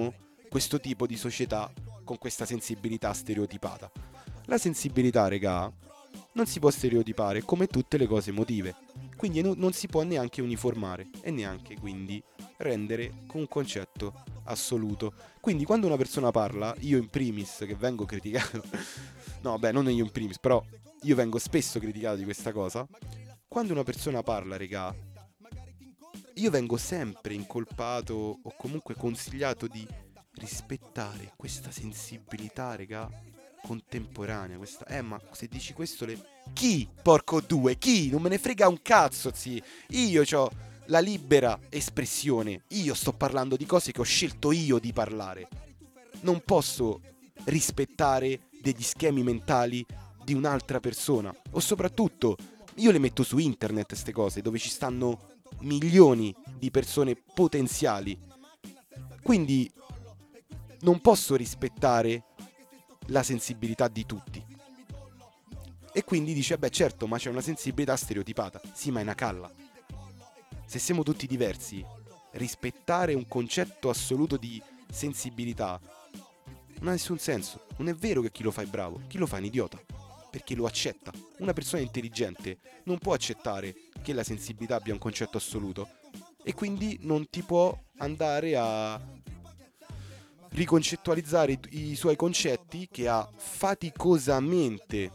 questo tipo di società con questa sensibilità stereotipata. La sensibilità, regà, non si può stereotipare come tutte le cose emotive, quindi no, non si può neanche uniformare e neanche quindi rendere un concetto assoluto. Quindi quando una persona parla, io in primis che vengo criticato, no beh non io in primis, però io vengo spesso criticato di questa cosa, quando una persona parla, regà, io vengo sempre incolpato o comunque consigliato di rispettare questa sensibilità, regà, contemporanea, questa... Eh, ma se dici questo le... Chi? Porco due, chi? Non me ne frega un cazzo, zi. Io c'ho la libera espressione. Io sto parlando di cose che ho scelto io di parlare. Non posso rispettare degli schemi mentali di un'altra persona. O soprattutto, io le metto su internet queste cose, dove ci stanno milioni di persone potenziali. Quindi non posso rispettare la sensibilità di tutti. E quindi dice, beh certo, ma c'è una sensibilità stereotipata. Sì, ma è una calla. Se siamo tutti diversi, rispettare un concetto assoluto di sensibilità non ha nessun senso. Non è vero che chi lo fa è bravo, chi lo fa è un idiota, perché lo accetta. Una persona intelligente non può accettare che la sensibilità abbia un concetto assoluto e quindi non ti può andare a riconcettualizzare i, i suoi concetti che ha faticosamente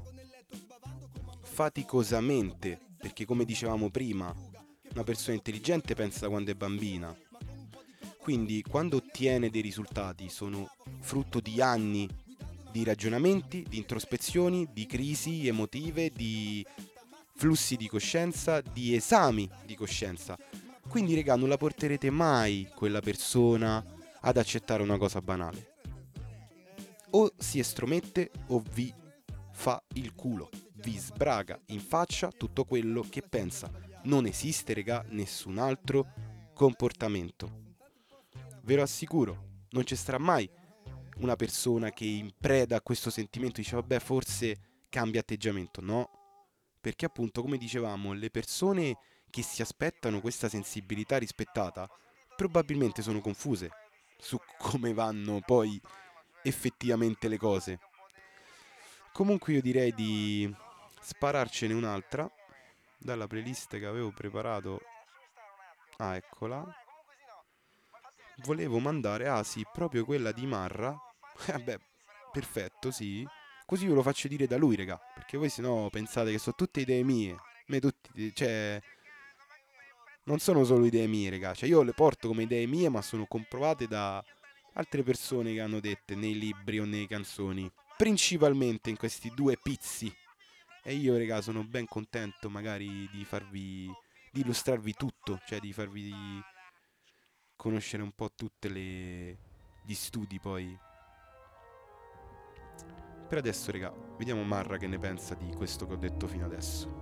faticosamente perché come dicevamo prima una persona intelligente pensa da quando è bambina, quindi quando ottiene dei risultati sono frutto di anni di ragionamenti, di introspezioni, di crisi emotive, di flussi di coscienza, di esami di coscienza. Quindi regà, non la porterete mai quella persona ad accettare una cosa banale. O si estromette o vi fa il culo, vi sbraga in faccia tutto quello che pensa. Non esiste, regà, nessun altro comportamento. Ve lo assicuro, non ci sarà mai una persona che in preda a questo sentimento dice vabbè forse cambia atteggiamento. No, perché appunto come dicevamo le persone che si aspettano questa sensibilità rispettata probabilmente sono confuse su come vanno poi effettivamente le cose. Comunque io direi di spararcene un'altra dalla playlist che avevo preparato. Ah, eccola. Volevo mandare, ah sì, proprio quella di Marra. Eh beh, perfetto, sì. Così ve lo faccio dire da lui, raga, perché voi sennò pensate che sono tutte idee mie. Me tutti, cioè non sono solo idee mie, raga. Cioè io le porto come idee mie, ma sono comprovate da altre persone che hanno dette nei libri o nelle canzoni, principalmente in questi due pizzi. E io, raga, sono ben contento magari di farvi, di illustrarvi tutto, cioè di farvi conoscere un po' tutte le gli studi poi. Per adesso, raga, vediamo Marra che ne pensa di questo che ho detto fino adesso.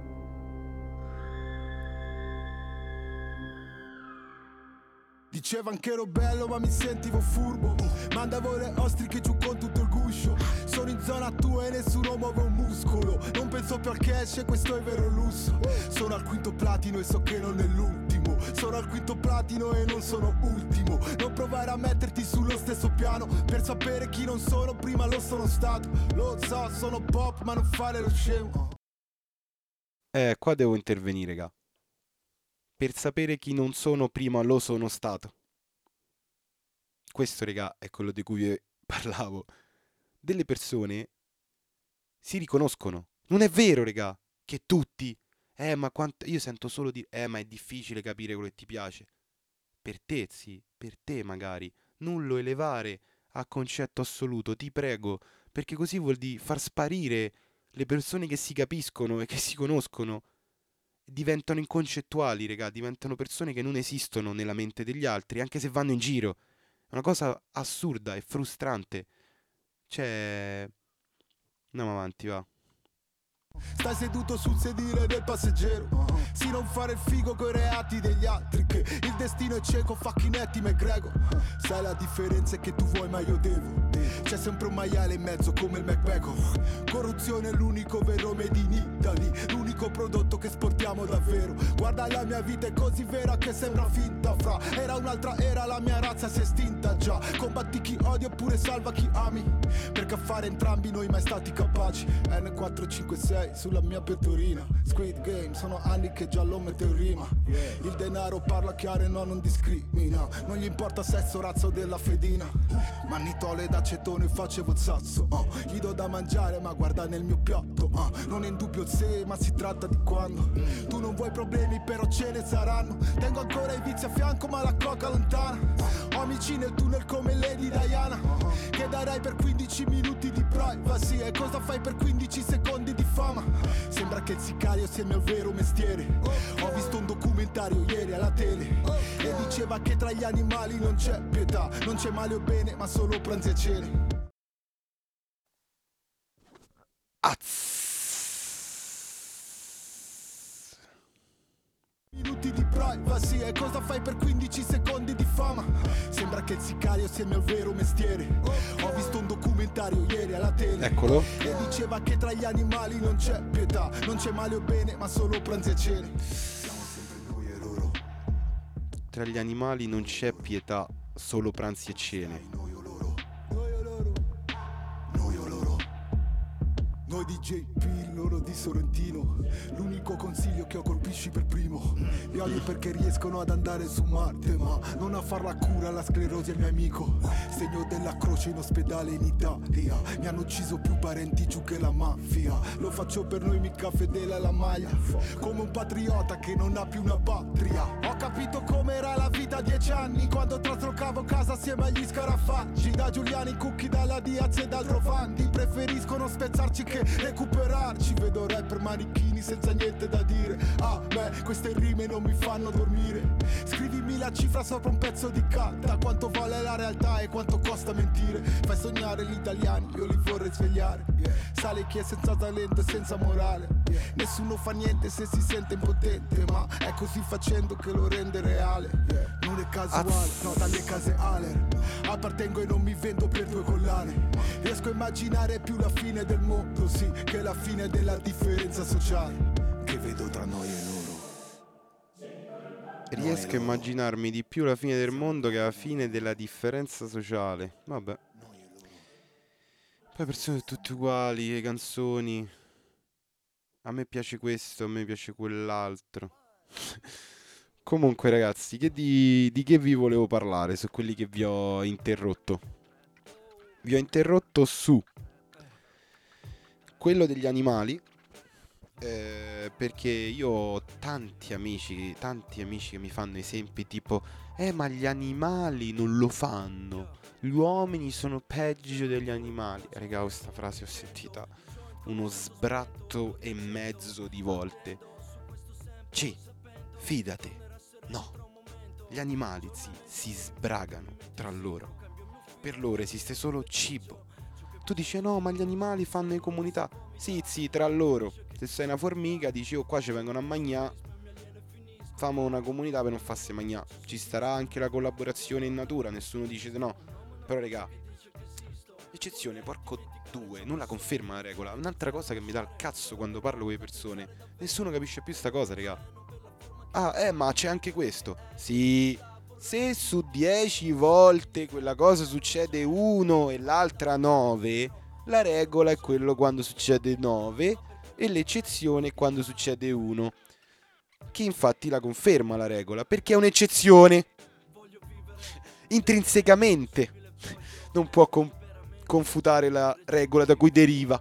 Diceva che ero bello ma mi sentivo furbo. Mandavo le ostriche giù con tutto il guscio. Sono in zona tua e nessuno muove un muscolo. Non penso più al cash e questo è vero lusso. Sono al quinto platino e so che non è l'ultimo. Sono al quinto platino e non sono ultimo. Non provare a metterti sullo stesso piano. Per sapere chi non sono prima lo sono stato. Lo so, sono pop ma non fare lo scemo. Eh, qua devo intervenire, raga. Per sapere chi non sono prima lo sono stato. Questo, raga, è quello di cui vi parlavo. Delle persone si riconoscono. Non è vero, raga, che tutti... Eh, ma quanto... Io sento solo dire... Eh, ma è difficile capire quello che ti piace. Per te, sì, per te magari. Non lo elevare a concetto assoluto, ti prego. Perché così vuol dire far sparire le persone che si capiscono e che si conoscono. Diventano inconcettuali, raga, diventano persone che non esistono nella mente degli altri, anche se vanno in giro. È una cosa assurda e frustrante. Cioè... Andiamo avanti, va. Stai seduto sul sedile del passeggero. Sì, non fare il figo coi reati degli altri, che il destino è cieco, facchinetti McGregor. Sai la differenza è che tu vuoi ma io devo. C'è sempre un maiale in mezzo come il McBacon. Corruzione è l'unico vero made in Italy, l'unico prodotto che esportiamo davvero. Guarda la mia vita è così vera che sembra finta, fra. Era un'altra era, la mia razza si è estinta già. Combatti chi odia oppure salva chi ami, perché a fare entrambi noi mai stati capaci. N quattro cinque sei sulla mia pettorina. Squid Game, sono anni che già lo metto in rima. Il denaro parla chiaro e no, non discrimina. Non gli importa sesso, razza o della fedina. Mannitole d'acetone facevo il sasso, uh. Gli do da mangiare ma guarda nel mio piatto, uh. Non è in dubbio il se ma si tratta di quando. Tu non vuoi problemi però ce ne saranno. Tengo ancora i vizi a fianco ma la coca lontana. Amici nel tunnel come Lady Diana, che darei per quindici minuti di privacy. E cosa fai per quindici secondi di fama? Sembra che il sicario sia il mio vero mestiere. Ho visto un documentario ieri alla tele e diceva che tra gli animali non c'è pietà. Non c'è male o bene ma solo pranzi e cene. Minuti di privacy. E cosa fai per quindici secondi di fama? Sembra che il sicario sia il mio vero mestiere. Ho visto un documentario ieri alla tele, Eccolo. e diceva che tra gli animali non c'è pietà. Non c'è male o bene ma solo pranzi e cene. Siamo sempre noi e loro. Tra gli animali non c'è pietà, solo pranzi e cene. Noi o loro. Noi o loro. Noi o loro. Noi di J P, loro di Sorrentino. L'unico consiglio che ho colpisci per primo. Li odio perché riescono ad andare su Marte, ma non a far la cura alla sclerosi al mio amico. Segno della croce in ospedale in Italia. Mi hanno ucciso più parenti giù che la mafia. Lo faccio per noi mica fedele alla maglia, come un patriota che non ha più una patria. Ho capito com'era la vita a dieci anni, quando traslocavo casa assieme agli scarafaggi. Da Giuliani Cucchi, dalla Diaz e dal Trovandi. Preferiscono spezzarci che recuperarci. Vedo rapper manichini senza niente da dire. Ah, beh, queste rime non mi fanno dormire. Scrivimi la cifra sopra un pezzo di carta. Quanto vale la realtà e quanto costa mentire. Fai sognare gli italiani, io li vorrei svegliare. Sale chi è senza talento e senza morale. Nessuno fa niente se si sente impotente, ma è così facendo che lo rende reale. Non è casuale, no, dalle case Aler. Appartengo e non mi vendo per due collane. Riesco a immaginare più la fine del mondo, sì, che la fine della differenza sociale che vedo tra noi e loro. Riesco a immaginarmi di più la fine del mondo che la fine della differenza sociale. Vabbè. Poi persone tutte uguali, le canzoni. A me piace questo, a me piace quell'altro. Comunque ragazzi, che di, di che vi volevo parlare su quelli che vi ho interrotto? Vi ho interrotto su quello degli animali, eh, perché io ho tanti amici, tanti amici che mi fanno esempi tipo Eh ma gli animali non lo fanno, gli uomini sono peggio degli animali. Raga, questa frase ho sentita uno sbratto e mezzo di volte. Sì, fidate, no, gli animali sì, si sbragano tra loro. Per loro esiste solo cibo. Tu dici no, ma gli animali fanno in comunità. Sì, sì, tra loro. Se sei una formica dici oh qua ci vengono a mangiare, famo una comunità per non farsi mangiare. Ci starà anche la collaborazione in natura, nessuno dice no. Però raga, eccezione, porco due, non la conferma la regola. Un'altra cosa che mi dà il cazzo quando parlo con le persone, nessuno capisce più sta cosa, raga. Ah, eh, ma c'è anche questo. Sì, se su dieci volte quella cosa succede uno e l'altra nove, la regola è quello quando succede nove e l'eccezione è quando succede uno. Che infatti la conferma la regola, perché è un'eccezione. Intrinsecamente non può con- confutare la regola da cui deriva,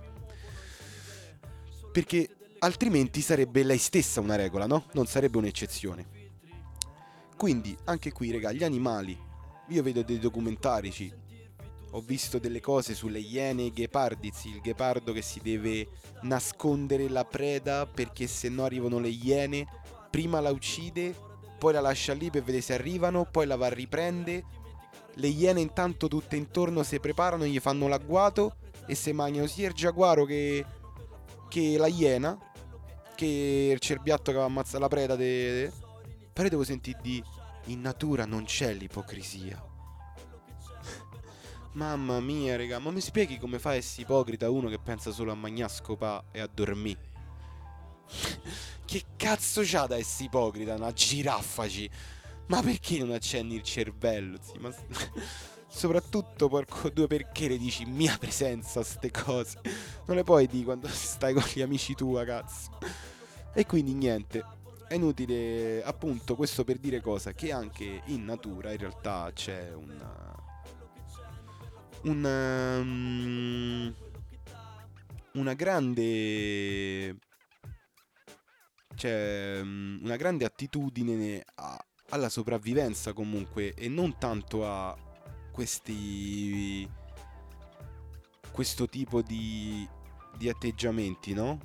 perché altrimenti sarebbe lei stessa una regola, no? Non sarebbe un'eccezione. Quindi anche qui, raga, gli animali, io vedo dei documentarici, ho visto delle cose sulle iene e i ghepardi, sì, il ghepardo che si deve nascondere la preda perché se no arrivano le iene, prima la uccide, poi la lascia lì per vedere se arrivano, poi la va a riprende. Le iene intanto tutte intorno si preparano, gli fanno l'agguato e se mangiano sia il giaguaro che, che la iena, che il cerbiatto che va a ammazzare la preda de... Però devo sentire di in natura non c'è l'ipocrisia. Mamma mia, raga, ma mi spieghi come fa a essere ipocrita uno che pensa solo a mangià, scopà e a dormire? Che cazzo c'ha da essere ipocrita una giraffaci? Ma perché non accendi il cervello, zi? Ma soprattutto, porco due, perché le dici mia presenza ste cose? Non le puoi dire quando stai con gli amici tua, cazzo. E quindi niente, è inutile, appunto, questo per dire cosa? Che anche in natura in realtà c'è una una um, una grande c'è um, una grande attitudine a- alla sopravvivenza comunque, e non tanto a questi questo tipo di di atteggiamenti, no?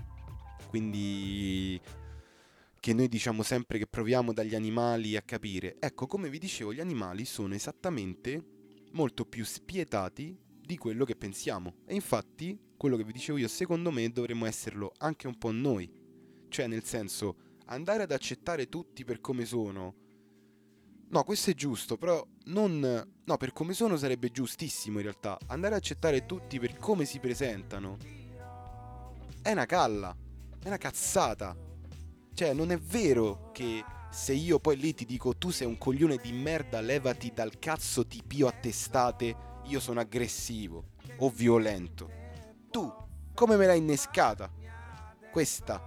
Quindi che noi diciamo sempre che proviamo dagli animali a capire. Ecco, come vi dicevo, gli animali sono esattamente molto più spietati di quello che pensiamo. E infatti, quello che vi dicevo io, secondo me dovremmo esserlo anche un po' noi. Cioè, nel senso, andare ad accettare tutti per come sono. No, questo è giusto, però non... No, per come sono sarebbe giustissimo in realtà. Andare ad accettare tutti per come si presentano è una calla, è una cazzata. Cioè, non è vero che se io poi lì ti dico tu sei un coglione di merda, levati dal cazzo, ti pio a testate, io sono aggressivo o violento. Tu, come me l'hai innescata? Questa,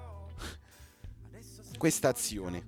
questa azione.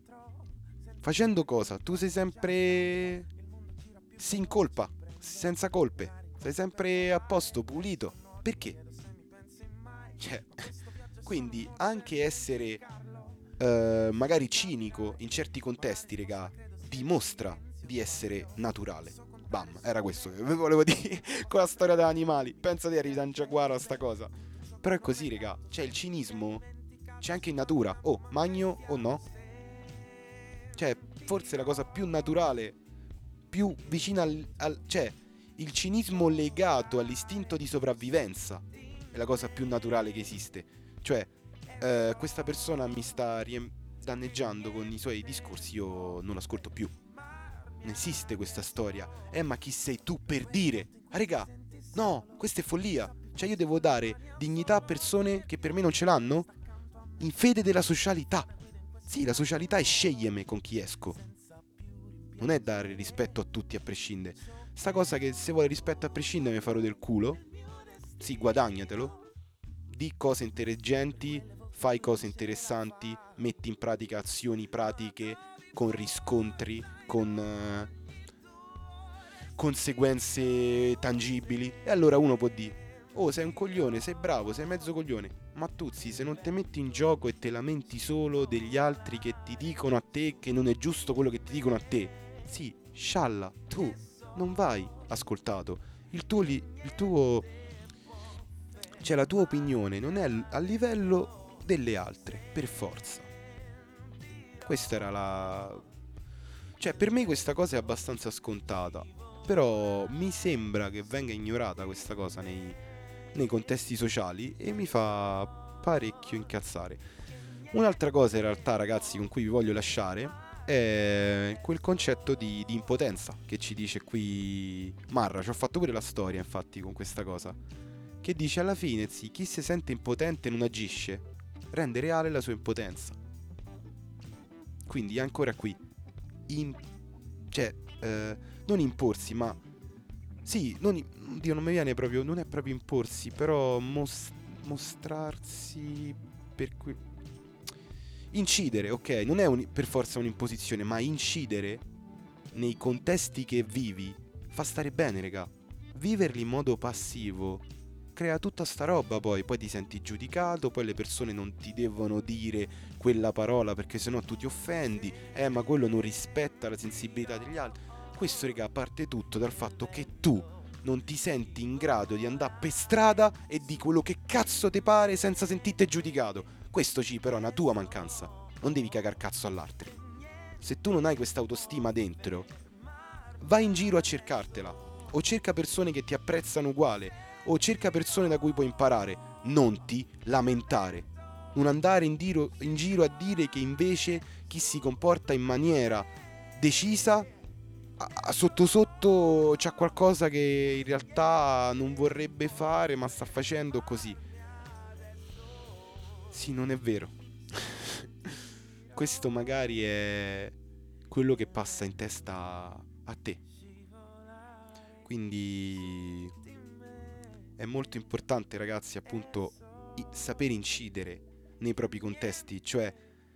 Facendo cosa? Tu sei sempre sin colpa, senza colpe. Sei sempre a posto, pulito. Perché? Cioè, quindi anche essere eh, magari cinico in certi contesti, regà, dimostra di essere naturale. Bam, era questo che vi volevo dire con la storia degli animali. Pensa di arrivare in giaguaro a sta cosa. Però è così, regà. Cioè, il cinismo c'è anche in natura. Oh, magno o no? Cioè, forse la cosa più naturale, più vicina al, al... Cioè, il cinismo legato all'istinto di sopravvivenza è la cosa più naturale che esiste. Cioè, eh, questa persona mi sta riem- danneggiando con i suoi discorsi, io non l'ascolto più. Non esiste questa storia. Eh, ma chi sei tu per dire? Ah, regà, no, questa è follia. Cioè, io devo dare dignità a persone che per me non ce l'hanno? In fede della socialità. Sì, la socialità è scegliermi con chi esco. Non è dare rispetto a tutti a prescindere. Sta cosa che se vuole rispetto a prescindere mi farò del culo. Sì, guadagnatelo. Di cose intelligenti, fai cose interessanti, metti in pratica azioni pratiche con riscontri, con eh, conseguenze tangibili. E allora uno può dire: oh, sei un coglione, sei bravo, sei mezzo coglione. Ma tu, sì, se non ti metti in gioco e te lamenti solo degli altri che ti dicono a te che non è giusto quello che ti dicono a te, sì, scialla, tu non vai ascoltato. Il tuo, li, il tuo, cioè la tua opinione non è a livello delle altre, per forza. Questa era la... Cioè, per me questa cosa è abbastanza scontata, però mi sembra che venga ignorata questa cosa nei... nei contesti sociali e mi fa parecchio incazzare. Un'altra cosa in realtà, ragazzi, con cui vi voglio lasciare è quel concetto di, di impotenza che ci dice qui Marra. Ci ho fatto pure la storia infatti con questa cosa, che dice alla fine, sì, chi si sente impotente non agisce, rende reale la sua impotenza. Quindi ancora qui in... cioè eh, non imporsi, ma sì, non, Dio, non mi viene proprio, non è proprio imporsi, però mos- mostrarsi per que- incidere, ok, non è un, per forza un'imposizione, ma incidere nei contesti che vivi fa stare bene, raga. Viverli in modo passivo crea tutta sta roba, poi poi ti senti giudicato, poi le persone non ti devono dire quella parola perché sennò tu ti offendi, eh ma quello non rispetta la sensibilità degli altri. Questo, raga, parte tutto dal fatto che tu non ti senti in grado di andare per strada e di quello che cazzo ti pare senza sentirti giudicato. Questo ci però è una tua mancanza. Non devi cagar cazzo all'altro. Se tu non hai questa autostima dentro, vai in giro a cercartela. O cerca persone che ti apprezzano uguale, o cerca persone da cui puoi imparare. Non ti lamentare. Non andare in giro, in giro a dire che invece chi si comporta in maniera decisa a- sotto sotto c'ha qualcosa che in realtà non vorrebbe fare ma sta facendo così. Sì, non è vero. Questo magari è quello che passa in testa a te. Quindi è molto importante, ragazzi, appunto, i- saper incidere nei propri contesti. Cioè,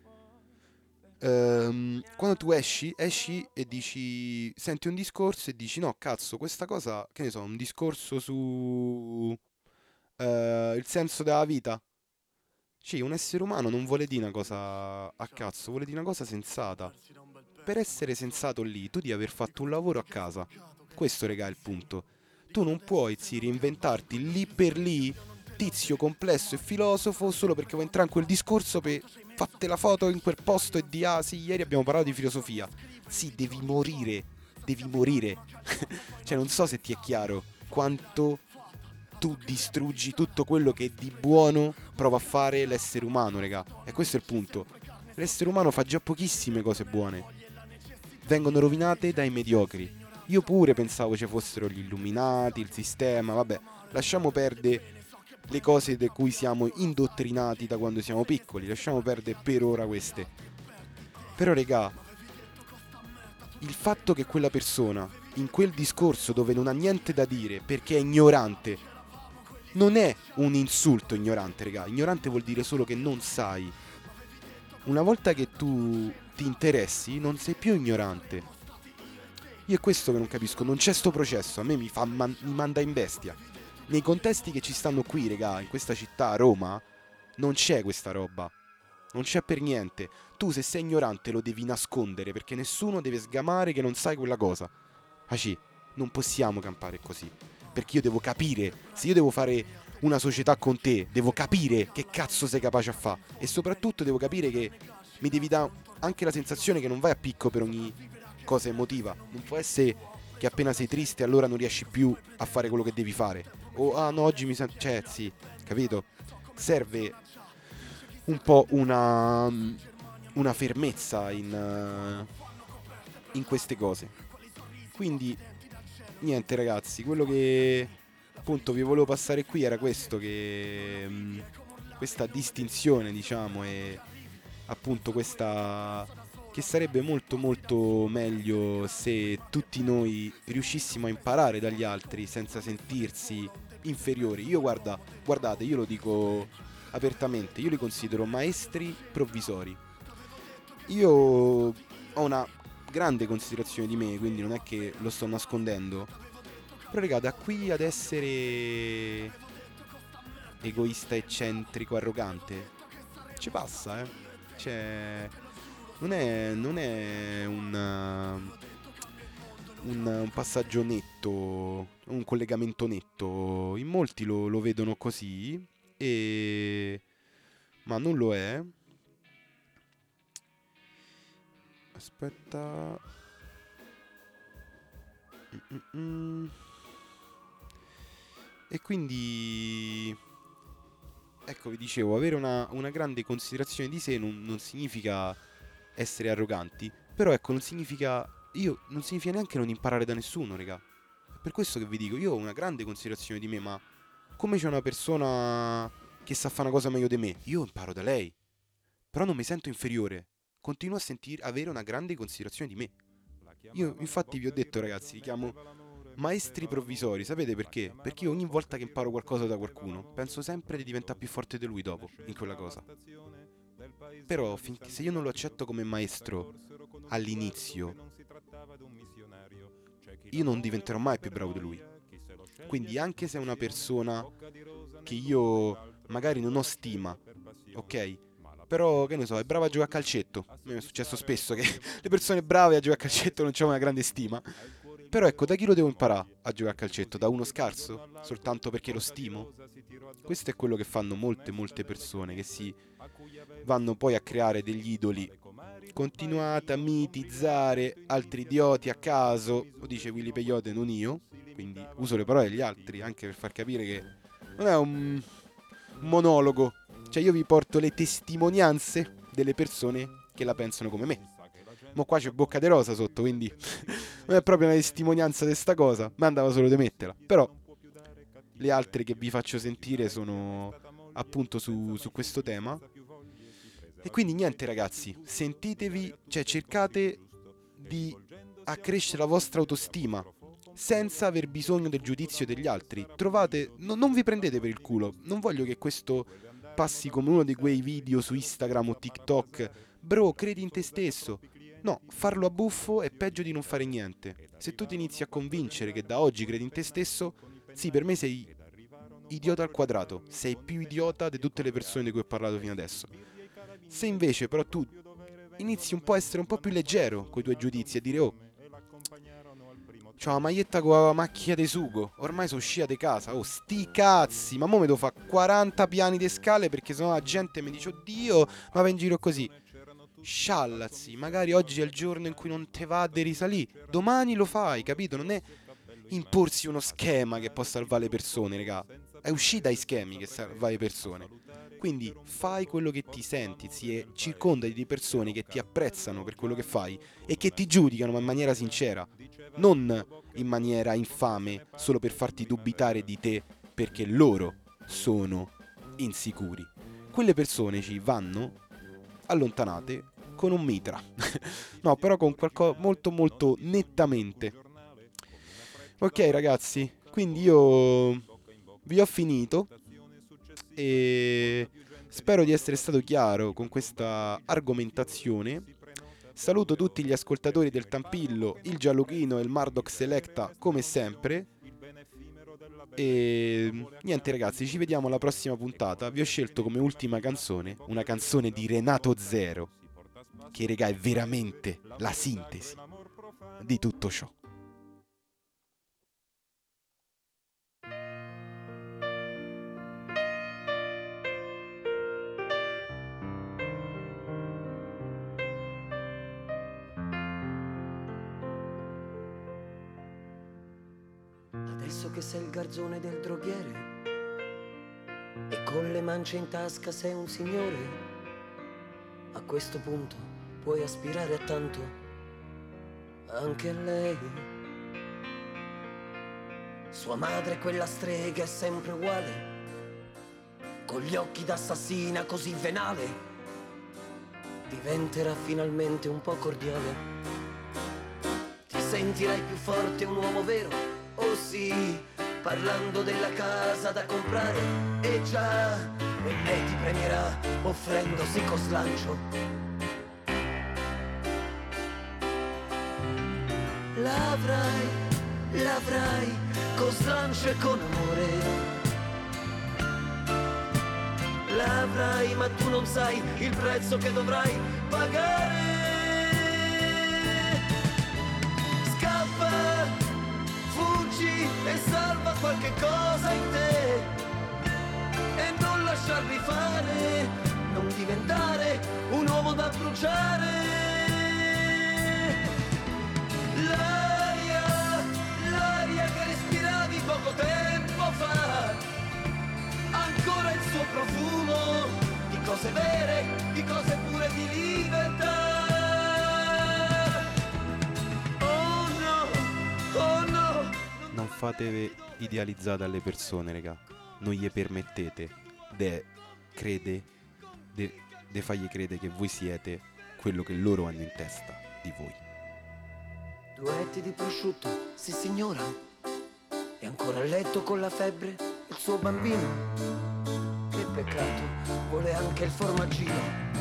ehm, quando tu esci, esci e dici, senti un discorso e dici, no, cazzo, questa cosa, che ne so, un discorso su eh, il senso della vita. Sì, un essere umano non vuole dire una cosa a cazzo, vuole dire una cosa sensata. Per essere sensato lì, tu devi aver fatto un lavoro a casa. Questo, regà, è il punto. Tu non puoi, zi, reinventarti lì per lì, tizio complesso e filosofo, solo perché vuoi entrare in quel discorso per fatte la foto in quel posto e di ah sì, ieri abbiamo parlato di filosofia. Sì, devi morire, devi morire. Cioè, non so se ti è chiaro quanto tu distruggi tutto quello che di buono prova a fare l'essere umano, regà. E questo è il punto. L'essere umano fa già pochissime cose buone. Vengono rovinate dai mediocri. Io pure pensavo ci fossero gli illuminati, il sistema, vabbè. Lasciamo perdere le cose di cui siamo indottrinati da quando siamo piccoli. Lasciamo perdere per ora queste. Però, regà, il fatto che quella persona, in quel discorso dove non ha niente da dire perché è ignorante, non è un insulto ignorante, regà. Ignorante vuol dire solo che non sai. Una volta che tu ti interessi, non sei più ignorante. Io è questo che non capisco. Non c'è sto processo. A me mi, fa man- mi manda in bestia. Nei contesti che ci stanno qui, regà, in questa città, a Roma, non c'è questa roba. Non c'è per niente. Tu se sei ignorante lo devi nascondere perché nessuno deve sgamare che non sai quella cosa. Aci, non possiamo campare così. Perché io devo capire. Se io devo fare una società con te, devo capire che cazzo sei capace a fare. E soprattutto devo capire che mi devi dare anche la sensazione che non vai a picco per ogni cosa emotiva. Non può essere che appena sei triste allora non riesci più a fare quello che devi fare. O ah no, oggi mi sento... Cioè, sì, capito? Serve un po' una... una fermezza in... eh, in queste cose. Quindi, niente ragazzi, quello che appunto vi volevo passare qui era questo, che mh, questa distinzione, diciamo, e appunto questa, che sarebbe molto molto meglio se tutti noi riuscissimo a imparare dagli altri senza sentirsi inferiori. Io guarda, guardate, io lo dico apertamente, io li considero maestri provvisori. Io ho una grande considerazione di me, quindi non è che lo sto nascondendo. Però raga, da qui ad essere egoista, eccentrico, arrogante, ci passa, eh. Cioè, non è, non è un, uh, un, un passaggio netto, un collegamento netto. In molti lo, lo vedono così, e... ma non lo è. Aspetta. Mm-mm. E quindi, ecco, vi dicevo, avere una, una grande considerazione di sé non, non significa essere arroganti. Però ecco, non significa... Io non significa neanche non imparare da nessuno, raga. È per questo che vi dico, io ho una grande considerazione di me, ma come c'è una persona che sa fare una cosa meglio di me, io imparo da lei. Però non mi sento inferiore. Continuo a sentire, avere una grande considerazione di me. Io infatti vi ho detto, ragazzi, li chiamo maestri provvisori. Sapete perché? Perché io ogni volta che imparo qualcosa da qualcuno penso sempre di diventare più forte di lui dopo, in quella cosa. Però finché, se io non lo accetto come maestro all'inizio, io non diventerò mai più bravo di lui. Quindi anche se è una persona che io magari non ho stima, ok? Però, che ne so, è brava a giocare a calcetto. A me è successo spesso che le persone brave a giocare a calcetto non c'hanno una grande stima. Però ecco, da chi lo devo imparare a giocare a calcetto? Da uno scarso? Soltanto perché lo stimo? Questo è quello che fanno molte, molte persone, che si vanno poi a creare degli idoli. Continuate a mitizzare altri idioti a caso. Lo dice Willy Peyote, non io. Quindi uso le parole degli altri, anche per far capire che non è un monologo. Cioè io vi porto le testimonianze delle persone che la pensano come me. Ma qua c'è Bocca de Rosa sotto, quindi non è proprio una testimonianza di sta cosa, ma andava solo di metterla. Però le altre che vi faccio sentire sono appunto su, su questo tema. E quindi niente ragazzi, sentitevi, cioè cercate di accrescere la vostra autostima senza aver bisogno del giudizio degli altri. Trovate, no, non vi prendete per il culo. Non voglio che questo passi come uno di quei video su Instagram o TikTok. Bro, credi in te stesso. No, farlo a buffo è peggio di non fare niente. Se tu ti inizi a convincere che da oggi credi in te stesso, sì, per me sei idiota al quadrato. Sei più idiota di tutte le persone di cui ho parlato fino adesso. Se invece però tu inizi un po' a essere un po' più leggero con i tuoi giudizi e dire oh, c'ho la maglietta con la macchia di sugo, ormai sono uscita di casa, oh sti cazzi, ma mo mi devo fare quaranta piani di scale perché sennò la gente mi dice oddio, ma va in giro così. Sciallazzi, magari oggi è il giorno in cui non te va di risalì, domani lo fai, capito? Non è imporsi uno schema che può salvare le persone, raga. È uscire dai schemi che salva le persone. Quindi fai quello che ti senti, si è, circondati di persone che ti apprezzano per quello che fai e che ti giudicano ma in maniera sincera, non in maniera infame solo per farti dubitare di te perché loro sono insicuri. Quelle persone ci vanno allontanate con un mitra. No, però con qualcosa molto molto nettamente. Ok ragazzi, quindi io vi ho finito e spero di essere stato chiaro con questa argomentazione. Saluto tutti gli ascoltatori del Tampillo, il Gialluchino e il Mardoc Selecta come sempre. E niente ragazzi, ci vediamo alla prossima puntata. Vi ho scelto come ultima canzone una canzone di Renato Zero, che raga è veramente la sintesi di tutto ciò. Adesso che sei il garzone del droghiere e con le mance in tasca sei un signore, a questo punto puoi aspirare a tanto, anche a lei. Sua madre, quella strega, è sempre uguale, con gli occhi d'assassina così venale, diventerà finalmente un po' cordiale. Ti sentirai più forte, un uomo vero. Oh sì, parlando della casa da comprare, e già, e lei ti premierà offrendosi con slancio. L'avrai, l'avrai con slancio e con amore. L'avrai, ma tu non sai il prezzo che dovrai pagare. Scappa, fuggi e salva qualche cosa in te e non lasciarli fare, non diventare un uomo da bruciare. L'aria, l'aria che respiravi poco tempo fa, ancora il suo profumo di cose vere, di cose pure di libertà. Oh no, oh no. Non fatevi idealizzate alle persone, raga. Non gli permettete de crede de, de fargli credere che voi siete quello che loro hanno in testa di voi. Due etti di prosciutto, sì signora. E ancora a letto con la febbre il suo bambino. Che peccato, vuole anche il formaggino.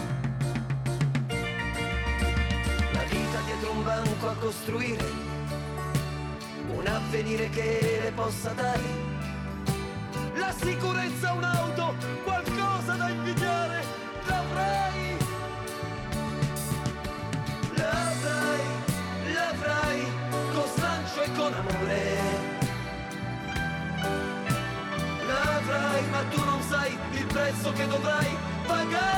La vita dietro un banco a costruire un avvenire che le possa dare la sicurezza, un'auto, qualcosa da invidiare. L'avrai, l'avrai, l'avrai con slancio e con amore. L'avrai, ma tu non sai il prezzo che dovrai pagare.